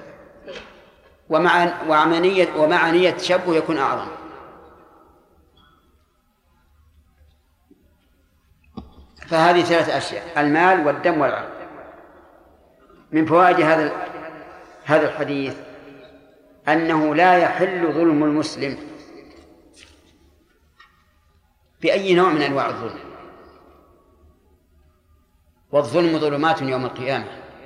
ومع نية التشبه يكون أعظم. فهذه ثلاث أشياء: المال والدم والعرض. من فوائد هذا الحديث أنه لا يحل ظلم المسلم بأي نوع من أنواع الظلم، والظلم ظلمات يوم القيامة.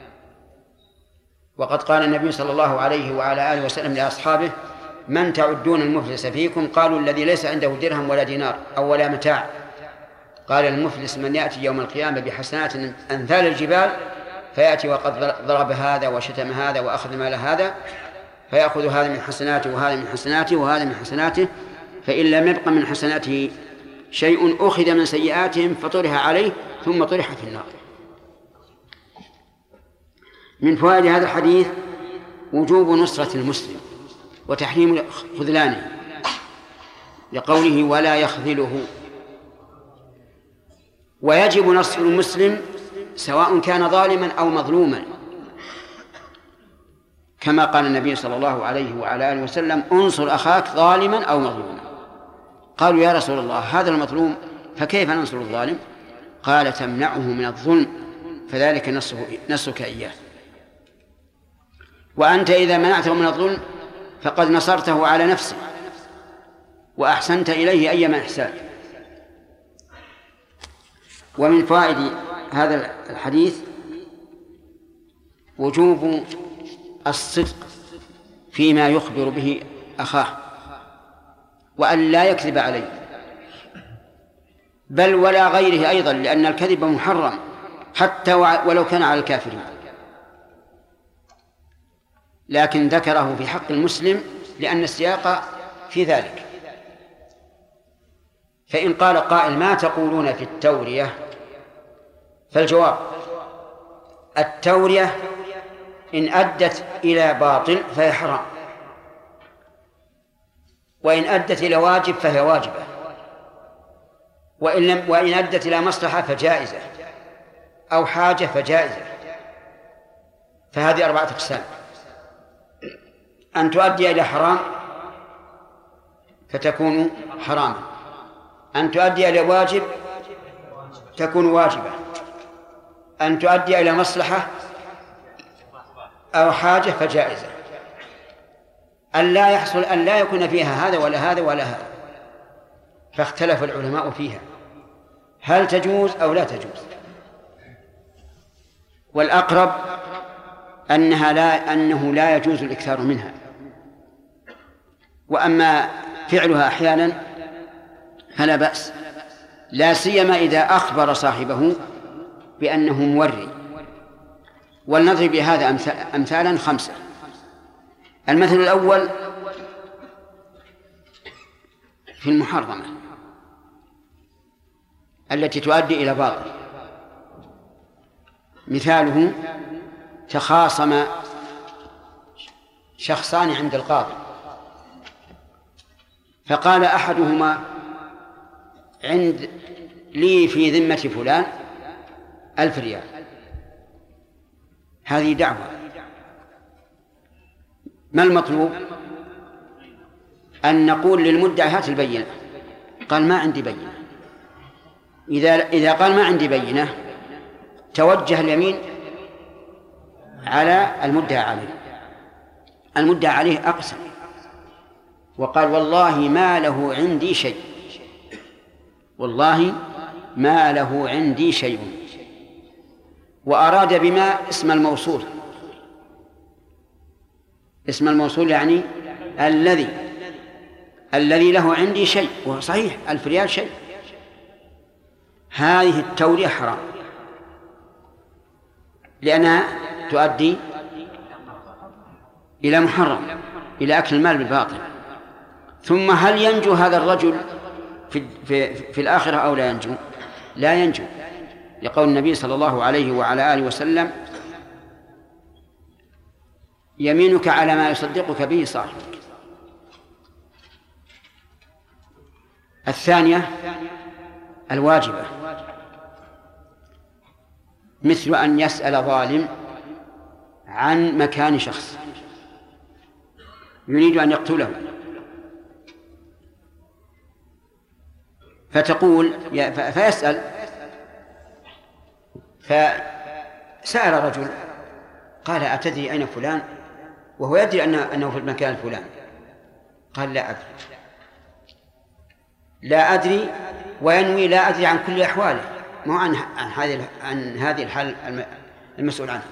وقد قال النبي صلى الله عليه وعلى آله وسلم لأصحابه: من تعدون المفلس فيكم؟ قالوا: الذي ليس عنده درهم ولا دينار أو ولا متاع. قال: المفلس من يأتي يوم القيامة بحسنات أمثال الجبال، فيأتي وقد ضرب هذا وشتم هذا وأخذ مال هذا، فيأخذ هذا من حسناته وهذا من حسناته وهذا من حسناته، فإن لم يبق من حسناته شيء أخذ من سيئاتهم فطرح عليه ثم طرح في النار. من فوائد هذا الحديث وجوب نصرة المسلم وتحريم خذلانه، لقوله: ولا يخذله. ويجب نصر المسلم سواء كان ظالما أو مظلوما، كما قال النبي صلى الله عليه وعلى آله وسلم: انصر أخاك ظالما أو مظلوما. قالوا: يا رسول الله هذا المظلوم فكيف ننصر الظالم؟ قال: تمنعه من الظلم فذلك نصرك إياه. وأنت إذا منعته من الظلم فقد نصرته على نفسه وأحسنت إليه أيما إحسان. ومن فوائد هذا الحديث وجوب الصدق فيما يخبر به أخاه، وأن لا يكذب عليه، بل ولا غيره أيضا، لأن الكذب محرم حتى ولو كان على الكافرين. لكن ذكره في حق المسلم لأن السياق في ذلك. فإن قال قائل ما تقولون في التورية؟ فالجواب: التورية إن أدت إلى باطل فهي حرام، وإن أدت إلى واجب فهي واجبة، وإن أدت إلى مصلحة فجائزة، أو حاجة فجائزة. فهذه 4 أقسام: أن تؤدي إلى حرام فتكون حراما، أن تؤدي إلى واجب تكون واجبة، أن تؤدي إلى مصلحة أو حاجة فجائزة. أن لا يحصل أن لا يكون فيها هذا ولا هذا ولا هذا. فاختلف العلماء فيها هل تجوز أو لا تجوز. والأقرب أنه لا يجوز الإكثار منها، وأما فعلها أحيانا فلا بأس، لا سيما إذا أخبر صاحبه بأنه موري. ولنضرب بهذا أمثالا 5. المثل الأول في المحرمة التي تؤدي إلى باطل. مثاله: تخاصم شخصان عند القاضي، فقال أحدهما: لي في ذمة فلان 1000 ريال. هذه دعوة. ما المطلوب؟ أن نقول للمدعي هات البينة. قال: ما عندي بينة. إذا قال ما عندي بينة توجه اليمين على المدعى عليه. المدعى عليه أقسم وقال: والله ما له عندي شيء، والله ما له عندي شيء، وأراد بما اسم الموصول. اسم الموصول يعني الذي له عندي شيء، وهو صحيح 1000 ريال شيء. هذه التورية حرام لأنها تؤدي إلى محرم، إلى أكل المال بالباطل. ثم هل ينجو هذا الرجل في الآخرة أو لا ينجو؟ لا ينجو، لقول النبي صلى الله عليه وعلى آله وسلم: يمينك على ما يصدقك به صاحبك. الثانية الواجبة، مثل أن يسأل ظالم عن مكان شخص يريد أن يقتله، فتقول فيسأل، فسأل رجل قال: أتدري أين فلان؟ وهو يدري أنه في المكان الفلاني. قال: لا أدري، وينوي لا أدري عن كل أحواله، مو عن هذه الحال المسؤول عنه.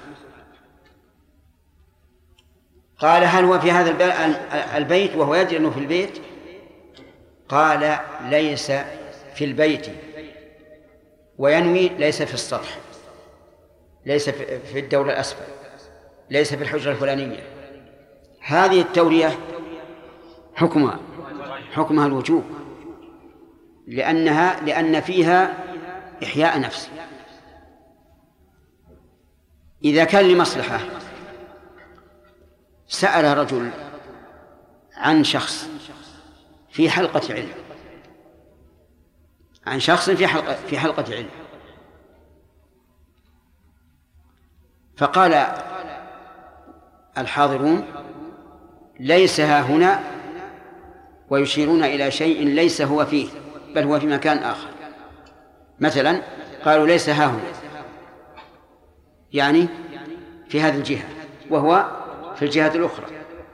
قال: هل هو في هذا البيت؟ وهو يدري أنه في البيت. قال: ليس في البيت، وينوي ليس في السطح، ليس في الدور الأسفل، ليس في الحجرة الفلانية. هذه التورية حكمها الوجوب، لأن فيها إحياء نفس. إذا كان لمصلحة، سأل رجل عن شخص في حلقة علم، عن شخص في حلقة علم، فقال الحاضرون: ليس ها هنا، ويشيرون إلى شيء ليس هو فيه، بل هو في مكان آخر. مثلا قالوا: ليس ها هنا، يعني في هذه الجهة، وهو في الجهة الأخرى.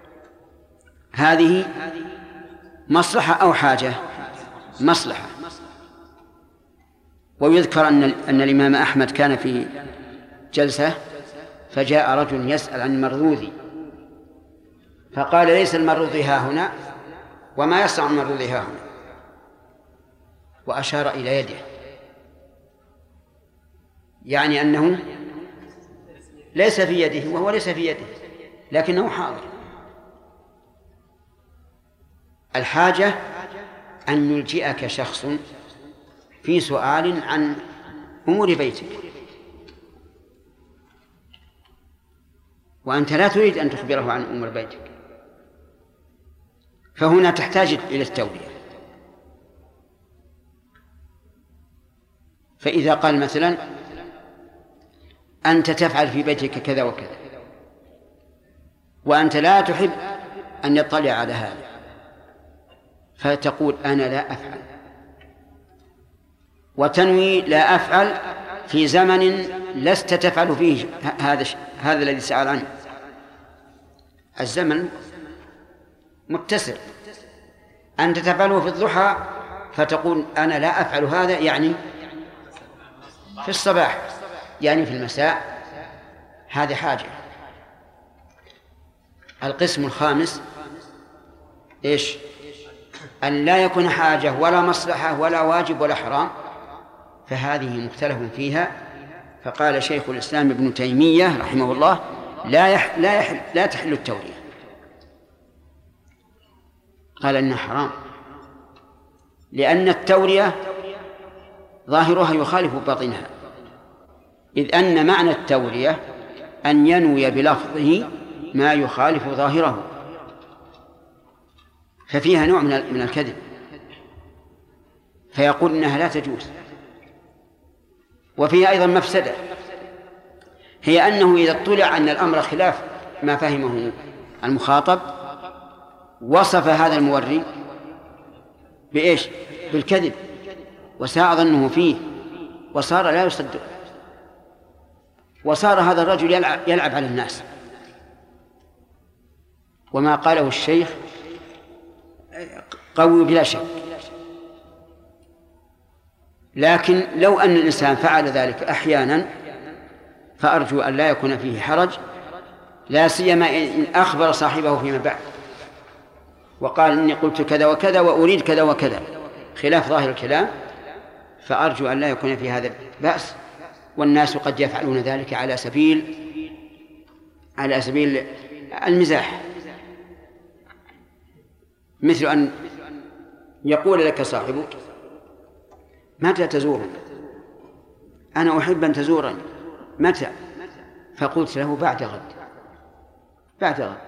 هذه مصلحة أو حاجة؟ مصلحة. ويذكر أن الإمام أحمد كان في جلسة، فجاء رجل يسأل عن المرذوذ، فقال: ليس المرذوذ ها هنا، وما يصنع المرذوذ ها هنا، وأشار إلى يده، يعني أنه ليس في يده وهو ليس في يده. لكنه حاضر. الحاجة أن يلجئك شخص في سؤال عن أمور بيتك وأنت لا تريد أن تخبره عن أمور بيتك، فهنا تحتاج إلى التولية. فإذا قال مثلا أنت تفعل في بيتك كذا وكذا وأنت لا تحب أن يطلع على هذا، فتقول أنا لا أفعل، وتنوي لا أفعل في زمن لست تفعل فيه هذا الذي سأل عنه. الزمن متسع، أنت تفعله في الضحى فتقول أنا لا أفعل هذا، يعني في الصباح، يعني في المساء. هذه حاجة. القسم الخامس إيش؟ أن لا يكون حاجة ولا مصلحة ولا واجب ولا حرام، فهذه مختلف فيها. فقال شيخ الإسلام ابن تيمية رحمه الله لا تحل التولية، قال إنها حرام، لأن التولية ظاهرها يخالف باطنها، إذ أن معنى التولية أن ينوي بلفظه ما يخالف ظاهره، ففيها نوع من الكذب، فيقول إنها لا تجوز. وفيها أيضا مفسدة، هي أنه إذا اطلع أن الأمر خلاف ما فهمه المخاطب وصف هذا الموري بإيش؟ بالكذب، وساء ظنه فيه وصار لا يصدق، وصار هذا الرجل يلعب على الناس. وما قاله الشيخ قوي بلا شك، لكن لو أن الإنسان فعل ذلك أحيانا فأرجو أن لا يكون فيه حرج، لا سيما إن أخبر صاحبه فيما بعد وقال إني قلت كذا وكذا وأريد كذا وكذا خلاف ظاهر الكلام، فأرجو أن لا يكون في هذا بأس. والناس قد يفعلون ذلك على سبيل المزاح، مثل أن يقول لك صاحبك متى تزورني؟ أنا أحب أن تزورني، متى؟ فقلت له بعد غد.